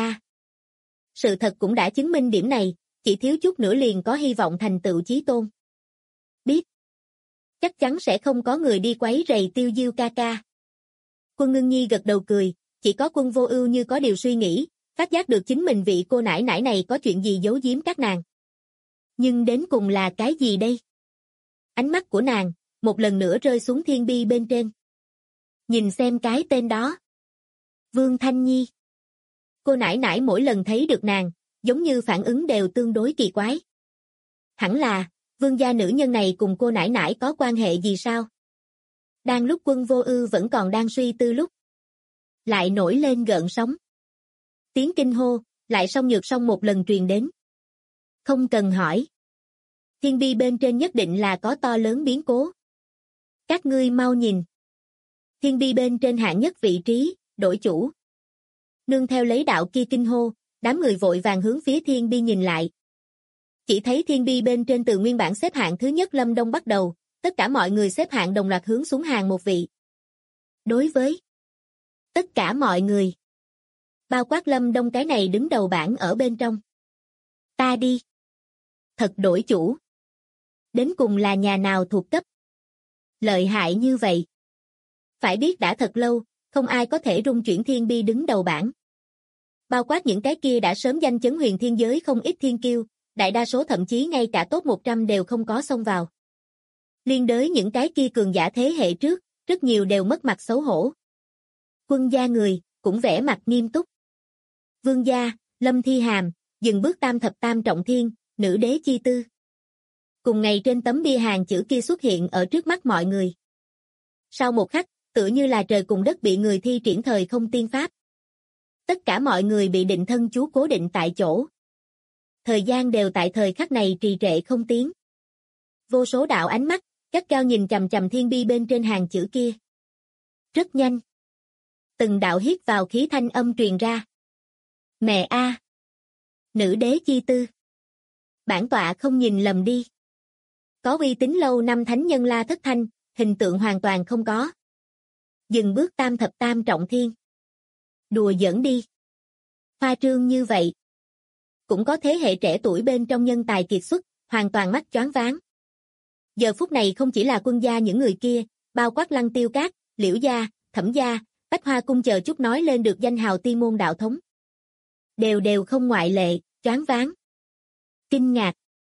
Sự thật cũng đã chứng minh điểm này, chỉ thiếu chút nữa liền có hy vọng thành tựu chí tôn. Biết. Chắc chắn sẽ không có người đi quấy rầy Tiêu Diêu ca ca. Quân Ngưng Nhi gật đầu cười, chỉ có Quân Vô Ưu như có điều suy nghĩ, phát giác được chính mình vị cô nãi nãi này có chuyện gì giấu giếm các nàng. Nhưng đến cùng là cái gì đây? Ánh mắt của nàng, một lần nữa rơi xuống thiên bi bên trên. Nhìn xem cái tên đó. Vương Thanh Nhi. Cô nãi nãi mỗi lần thấy được nàng, giống như phản ứng đều tương đối kỳ quái. Hẳn là, vương gia nữ nhân này cùng cô nãi nãi có quan hệ gì sao? Đang lúc Quân Vô Ưu vẫn còn đang suy tư lúc. Lại nổi lên gợn sóng. Tiếng kinh hô, lại song nhược song một lần truyền đến. Không cần hỏi. Thiên bi bên trên nhất định là có to lớn biến cố. Các ngươi mau nhìn. Thiên bi bên trên hạng nhất vị trí, đổi chủ. Nương theo lấy đạo kia kinh hô, đám người vội vàng hướng phía thiên bi nhìn lại. Chỉ thấy thiên bi bên trên từ nguyên bản xếp hạng thứ nhất Lâm Đông bắt đầu, tất cả mọi người xếp hạng đồng loạt hướng xuống hàng một vị. Đối với tất cả mọi người, bao quát Lâm Đông cái này đứng đầu bảng ở bên trong. Ta đi. Thật đổi chủ. Đến cùng là nhà nào thuộc cấp. Lợi hại như vậy. Phải biết đã thật lâu, không ai có thể rung chuyển thiên bi đứng đầu bảng. Bao quát những cái kia đã sớm danh chấn huyền thiên giới không ít thiên kiêu, đại đa số thậm chí ngay cả top 100 đều không có xông vào. Liên đới những cái kia cường giả thế hệ trước, rất nhiều đều mất mặt xấu hổ. Quân gia người, cũng vẻ mặt nghiêm túc. Vương gia, Lâm Thi Hàm, dừng bước tam thập tam trọng thiên, nữ đế chi tư. Cùng ngày trên tấm bia hàng chữ kia xuất hiện ở trước mắt mọi người. Sau một khắc, tựa như là trời cùng đất bị người thi triển thời không tiên pháp. Tất cả mọi người bị định thân chú cố định tại chỗ. Thời gian đều tại thời khắc này trì trệ không tiến. Vô số đạo ánh mắt, gắt gao nhìn chằm chằm thiên bi bên trên hàng chữ kia. Rất nhanh. Từng đạo hít vào khí thanh âm truyền ra. Mẹ a, nữ đế chi tư. Bản tọa không nhìn lầm đi. Có uy tín lâu năm thánh nhân La Thất Thanh, hình tượng hoàn toàn không có. Dừng bước tam thập tam trọng thiên. Đùa giỡn đi. Khoa trương như vậy. Cũng có thế hệ trẻ tuổi bên trong nhân tài kiệt xuất, hoàn toàn mắt choáng váng. Giờ phút này không chỉ là Quân gia những người kia, bao quát Lăng Tiêu Các, Liễu gia, Thẩm gia, Bách Hoa cung chờ chút nói lên được danh hào tiên môn đạo thống. Đều không ngoại lệ, choáng váng. Kinh ngạc.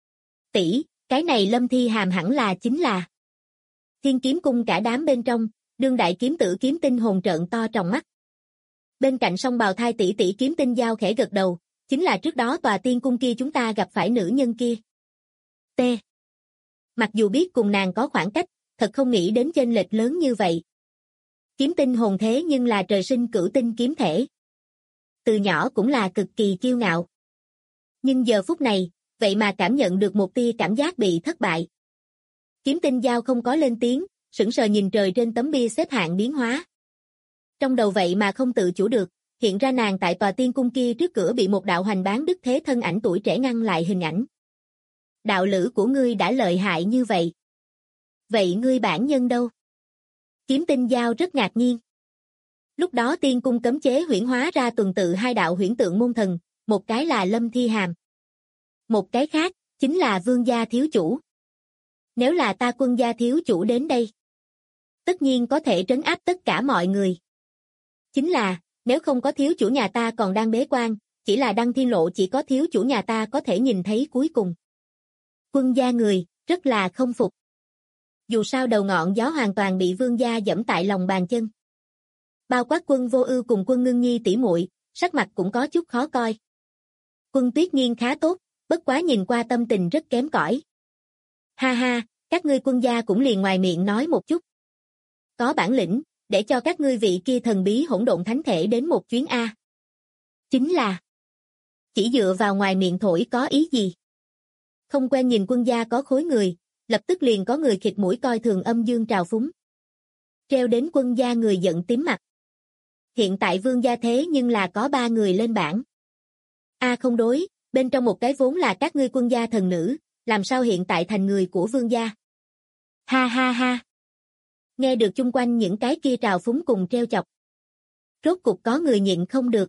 Tỷ, cái này Lâm Thi Hàm hẳn là chính là. Thiên Kiếm cung cả đám bên trong, đương đại kiếm tử Kiếm Tinh hồn trợn to tròng mắt. Bên cạnh song bào thai tỷ tỷ Kiếm Tinh giao khẽ gật đầu, chính là trước đó tòa tiên cung kia chúng ta gặp phải nữ nhân kia. T. Mặc dù biết cùng nàng có khoảng cách, thật không nghĩ đến chênh lệch lớn như vậy. Kiếm Tinh hồn thế nhưng là trời sinh cửu tinh kiếm thể. Từ nhỏ cũng là cực kỳ kiêu ngạo. Nhưng giờ phút này, vậy mà cảm nhận được một tia cảm giác bị thất bại. Kiếm Tinh giao không có lên tiếng, sững sờ nhìn trời trên tấm bia xếp hạng biến hóa. Trong đầu vậy mà không tự chủ được, hiện ra nàng tại tòa tiên cung kia trước cửa bị một đạo hành bán đức thế thân ảnh tuổi trẻ ngăn lại hình ảnh. Đạo lữ của ngươi đã lợi hại như vậy. Vậy ngươi bản nhân đâu? Kiếm Tinh giao rất ngạc nhiên. Lúc đó tiên cung cấm chế huyễn hóa ra tuần tự hai đạo huyễn tượng môn thần, một cái là Lâm Thi Hàm. Một cái khác, chính là Vương gia thiếu chủ. Nếu là ta Quân gia thiếu chủ đến đây, tất nhiên có thể trấn áp tất cả mọi người. Chính là, nếu không có thiếu chủ nhà ta còn đang bế quan, chỉ là Đăng Thiên Lộ chỉ có thiếu chủ nhà ta có thể nhìn thấy cuối cùng. Quân gia người, rất là không phục. Dù sao đầu ngọn gió hoàn toàn bị Vương gia dẫm tại lòng bàn chân. Bao quát Quân Vô Ưu cùng Quân Ngưng Nhi tỷ muội, sắc mặt cũng có chút khó coi. Quân Tuyết Nghiên khá tốt, bất quá nhìn qua tâm tình rất kém cỏi. Ha ha, các ngươi Quân gia cũng liền ngoài miệng nói một chút. Có bản lĩnh, để cho các ngươi vị kia thần bí hỗn độn thánh thể đến một chuyến A. Chính là, chỉ dựa vào ngoài miệng thổi có ý gì? Không quen nhìn Quân gia có khối người, lập tức liền có người khịt mũi coi thường âm dương trào phúng. Treo đến Quân gia người giận tím mặt. Hiện tại Vương gia thế nhưng là có 3 người lên bảng. A không đối, bên trong một cái vốn là các ngươi Quân gia thần nữ, làm sao hiện tại thành người của Vương gia? Ha ha ha. Nghe được chung quanh những cái kia trào phúng cùng treo chọc. Rốt cục có người nhịn không được.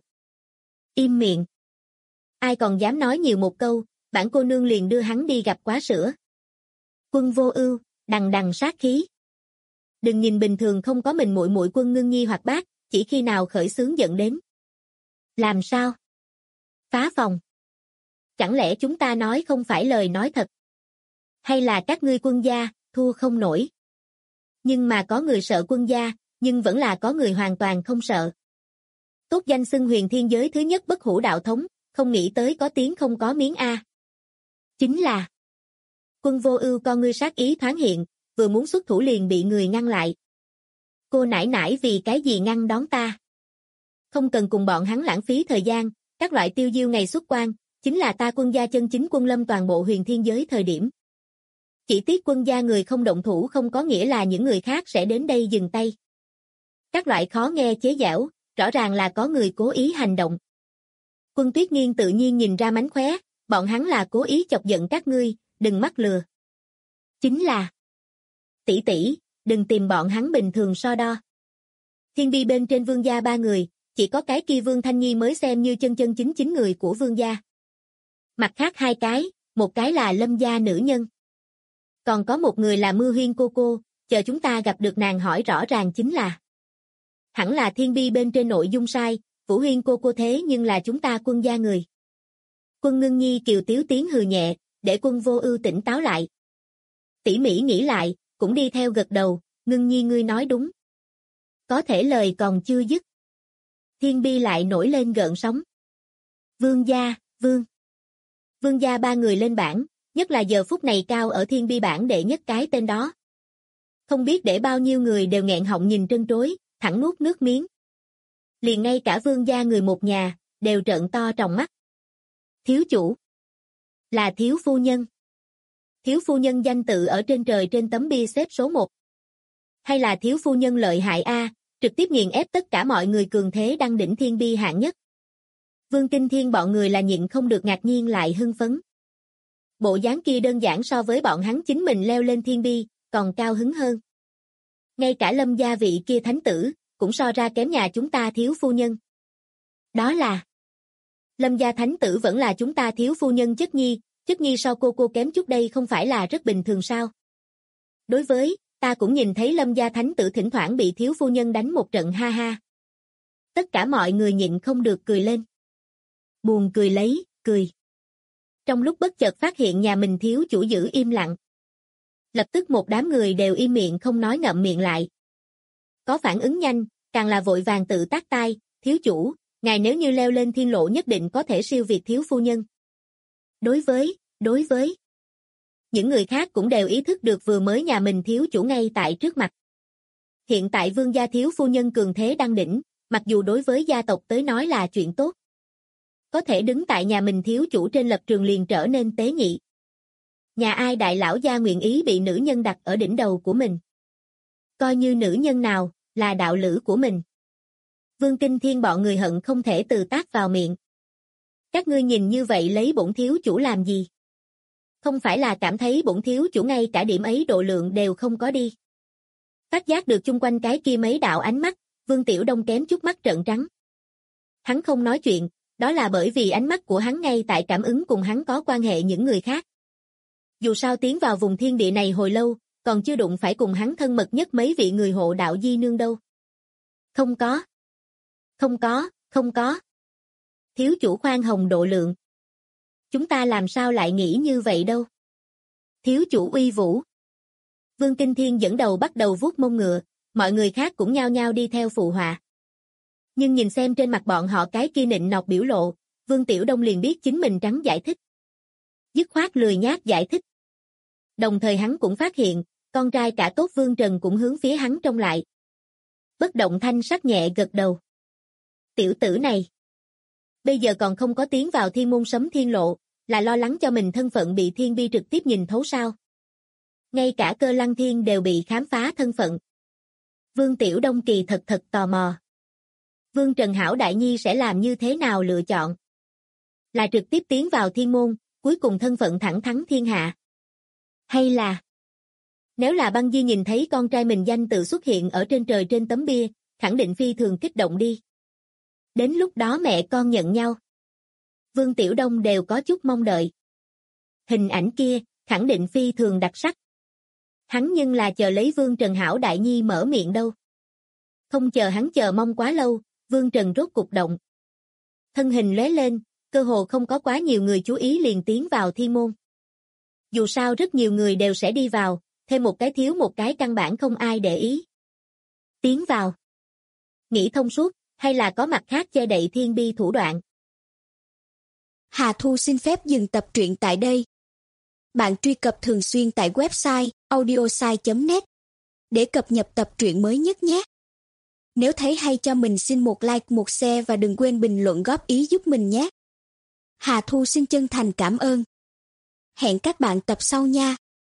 Im miệng. Ai còn dám nói nhiều một câu, bản cô nương liền đưa hắn đi gặp quá sữa. Quân Vô Ưu, đằng đằng sát khí. Đừng nhìn bình thường không có mình muội muội Quân Ngưng Nhi hoạt bát, chỉ khi nào khởi xướng giận đến. Làm sao? Phá phòng. Chẳng lẽ chúng ta nói không phải lời nói thật? Hay là các ngươi Quân gia, thua không nổi? Nhưng mà có người sợ Quân gia, nhưng vẫn là có người hoàn toàn không sợ. Tốt danh xưng huyền thiên giới thứ nhất bất hủ đạo thống, không nghĩ tới có tiếng không có miếng A. Chính là Quân Vô Ưu con ngươi sát ý thoáng hiện, vừa muốn xuất thủ liền bị người ngăn lại. Cô nãi nãi vì cái gì ngăn đón ta? Không cần cùng bọn hắn lãng phí thời gian, các loại tiêu diêu ngày xuất quan, chính là ta Quân gia chân chính quân lâm toàn bộ huyền thiên giới thời điểm. Chỉ tiếc quân gia người không động thủ không có nghĩa là những người khác sẽ đến đây dừng tay. Các loại khó nghe chế giễu, rõ ràng là có người cố ý hành động. Quân Tuyết Nghiên tự nhiên nhìn ra mánh khóe, bọn hắn là cố ý chọc giận các ngươi, đừng mắc lừa. Chính là tỷ tỷ, đừng tìm bọn hắn bình thường so đo. Thiên Bi bên trên Vương gia 3 người, chỉ có cái kia Vương Thanh Nhi mới xem như chân chân chính chính người của Vương gia. Mặt khác 2 cái, một cái là Lâm gia nữ nhân. Còn có một người là Mưa Huyên cô, chờ chúng ta gặp được nàng hỏi rõ ràng chính là. Hẳn là Thiên Bi bên trên nội dung sai, Vũ Huyên cô thế nhưng là chúng ta Quân gia người. Quân Ngưng Nhi kiều tiếu tiếng hừ nhẹ, để Quân Vô Ưu tỉnh táo lại. Tỉ mỉ nghĩ lại, cũng đi theo gật đầu, Ngưng Nhi ngươi nói đúng. Có thể lời còn chưa dứt. Thiên Bi lại nổi lên gợn sóng. Vương gia, Vương gia 3 người lên bảng, nhất là giờ phút này cao ở Thiên Bi bảng đệ nhất cái tên đó. Không biết để bao nhiêu người đều nghẹn họng nhìn trân trối, thẳng nuốt nước miếng. Liền ngay cả Vương gia người một nhà, đều trợn to tròng mắt. Thiếu chủ. Là thiếu phu nhân. Thiếu phu nhân danh tự ở trên trời trên tấm bia xếp số 1. Hay là thiếu phu nhân lợi hại a, trực tiếp nghiền ép tất cả mọi người cường thế đăng đỉnh Thiên Bi hạng nhất. Vương Kinh Thiên bọn người là nhịn không được ngạc nhiên lại hưng phấn. Bộ dáng kia đơn giản so với bọn hắn chính mình leo lên Thiên Bi, còn cao hứng hơn. Ngay cả Lâm gia vị kia thánh tử, cũng so ra kém nhà chúng ta thiếu phu nhân. Đó là Lâm gia thánh tử vẫn là chúng ta thiếu phu nhân chất nhi sau cô kém chút đây không phải là rất bình thường sao? Đối với, ta cũng nhìn thấy Lâm gia thánh tử thỉnh thoảng bị thiếu phu nhân đánh một trận ha ha. Tất cả mọi người nhịn không được cười lên. Buồn cười lấy, cười. Trong lúc bất chợt phát hiện nhà mình thiếu chủ giữ im lặng. Lập tức một đám người đều im miệng không nói ngậm miệng lại. Có phản ứng nhanh, càng là vội vàng tự tác tai, thiếu chủ, ngài nếu như leo lên thiên lộ nhất định có thể siêu việt thiếu phu nhân. Đối với. Những người khác cũng đều ý thức được vừa mới nhà mình thiếu chủ ngay tại trước mặt. Hiện tại Vương gia thiếu phu nhân cường thế đăng đỉnh, mặc dù đối với gia tộc tới nói là chuyện tốt. Có thể đứng tại nhà mình thiếu chủ trên lập trường liền trở nên tế nhị. Nhà ai đại lão gia nguyện ý bị nữ nhân đặt ở đỉnh đầu của mình. Coi như nữ nhân nào, là đạo lữ của mình. Vương Kinh Thiên bọn người hận không thể từ tát vào miệng. Các ngươi nhìn như vậy lấy bổn thiếu chủ làm gì? Không phải là cảm thấy bổn thiếu chủ ngay cả điểm ấy độ lượng đều không có đi. Phát giác được chung quanh cái kia mấy đạo ánh mắt, Vương Tiểu Đông kém chút mắt trợn trắng. Hắn không nói chuyện, đó là bởi vì ánh mắt của hắn ngay tại cảm ứng cùng hắn có quan hệ những người khác. Dù sao tiến vào vùng thiên địa này hồi lâu, còn chưa đụng phải cùng hắn thân mật nhất mấy vị người hộ đạo di nương đâu. Không có. Thiếu chủ khoan hồng độ lượng. Chúng ta làm sao lại nghĩ như vậy đâu. Thiếu chủ uy vũ. Vương Kinh Thiên dẫn đầu bắt đầu vuốt mông ngựa, mọi người khác cũng nhao nhao đi theo phụ họa. Nhưng nhìn xem trên mặt bọn họ cái kia nịnh nọt biểu lộ, Vương Tiểu Đông liền biết chính mình trắng giải thích. Dứt khoát lười nhác giải thích. Đồng thời hắn cũng phát hiện, con trai cả tốt Vương Trần cũng hướng phía hắn trông lại. Bất động thanh sắc nhẹ gật đầu. Tiểu tử này. Bây giờ còn không có tiến vào thiên môn sấm thiên lộ, là lo lắng cho mình thân phận bị Thiên Bi trực tiếp nhìn thấu sao. Ngay cả Cơ Lăng Thiên đều bị khám phá thân phận. Vương Tiểu Đông kỳ thật tò mò. Vương Trần Hảo Đại Nhi sẽ làm như thế nào lựa chọn? Là trực tiếp tiến vào thiên môn, cuối cùng thân phận thẳng thắn thiên hạ? Hay là... Nếu là Băng Di nhìn thấy con trai mình danh tự xuất hiện ở trên trời trên tấm bia, khẳng định phi thường kích động đi. Đến lúc đó mẹ con nhận nhau. Vương Tiểu Đông đều có chút mong đợi. Hình ảnh kia, khẳng định phi thường đặc sắc. Hắn nhưng là chờ lấy Vương Trần Hảo Đại Nhi mở miệng đâu. Không chờ hắn chờ mong quá lâu, Vương Trần rốt cục động. Thân hình lóe lên, cơ hồ không có quá nhiều người chú ý liền tiến vào thiên môn. Dù sao rất nhiều người đều sẽ đi vào, thêm một cái thiếu một cái căn bản không ai để ý. Tiến vào. Nghĩ thông suốt, hay là có mặt khác che đậy Thiên Bi thủ đoạn. Hà Thu xin phép dừng tập truyện tại đây. Bạn truy cập thường xuyên tại website audiosai.net để cập nhật tập truyện mới nhất nhé. Nếu thấy hay cho mình xin một like, một share và đừng quên bình luận góp ý giúp mình nhé. Hà Thu xin chân thành cảm ơn. Hẹn các bạn tập sau nha.